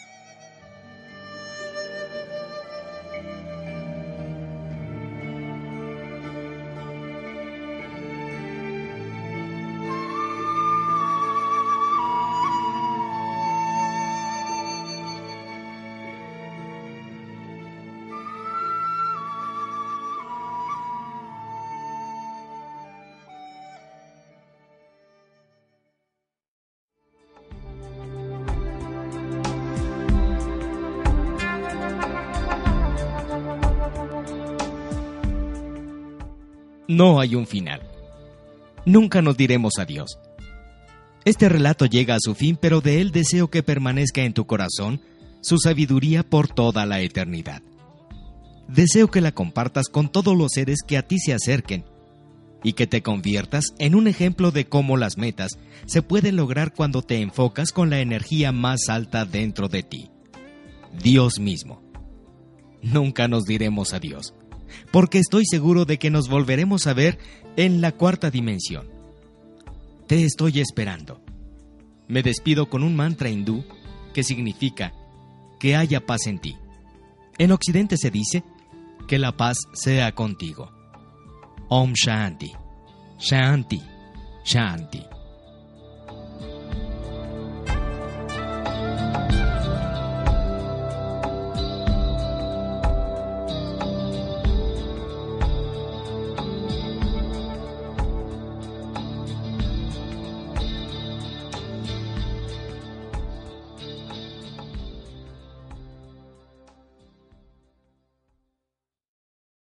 No hay un final. Nunca nos diremos adiós. Este relato llega a su fin, pero de él deseo que permanezca en tu corazón su sabiduría por toda la eternidad. Deseo que la compartas con todos los seres que a ti se acerquen, y que te conviertas en un ejemplo de cómo las metas se pueden lograr cuando te enfocas con la energía más alta dentro de ti, Dios mismo. Nunca nos diremos adiós, porque estoy seguro de que nos volveremos a ver en la cuarta dimensión. Te estoy esperando. Me despido con un mantra hindú que significa que haya paz en ti. En Occidente se dice que la paz sea contigo. Om Shanti, Shanti, Shanti.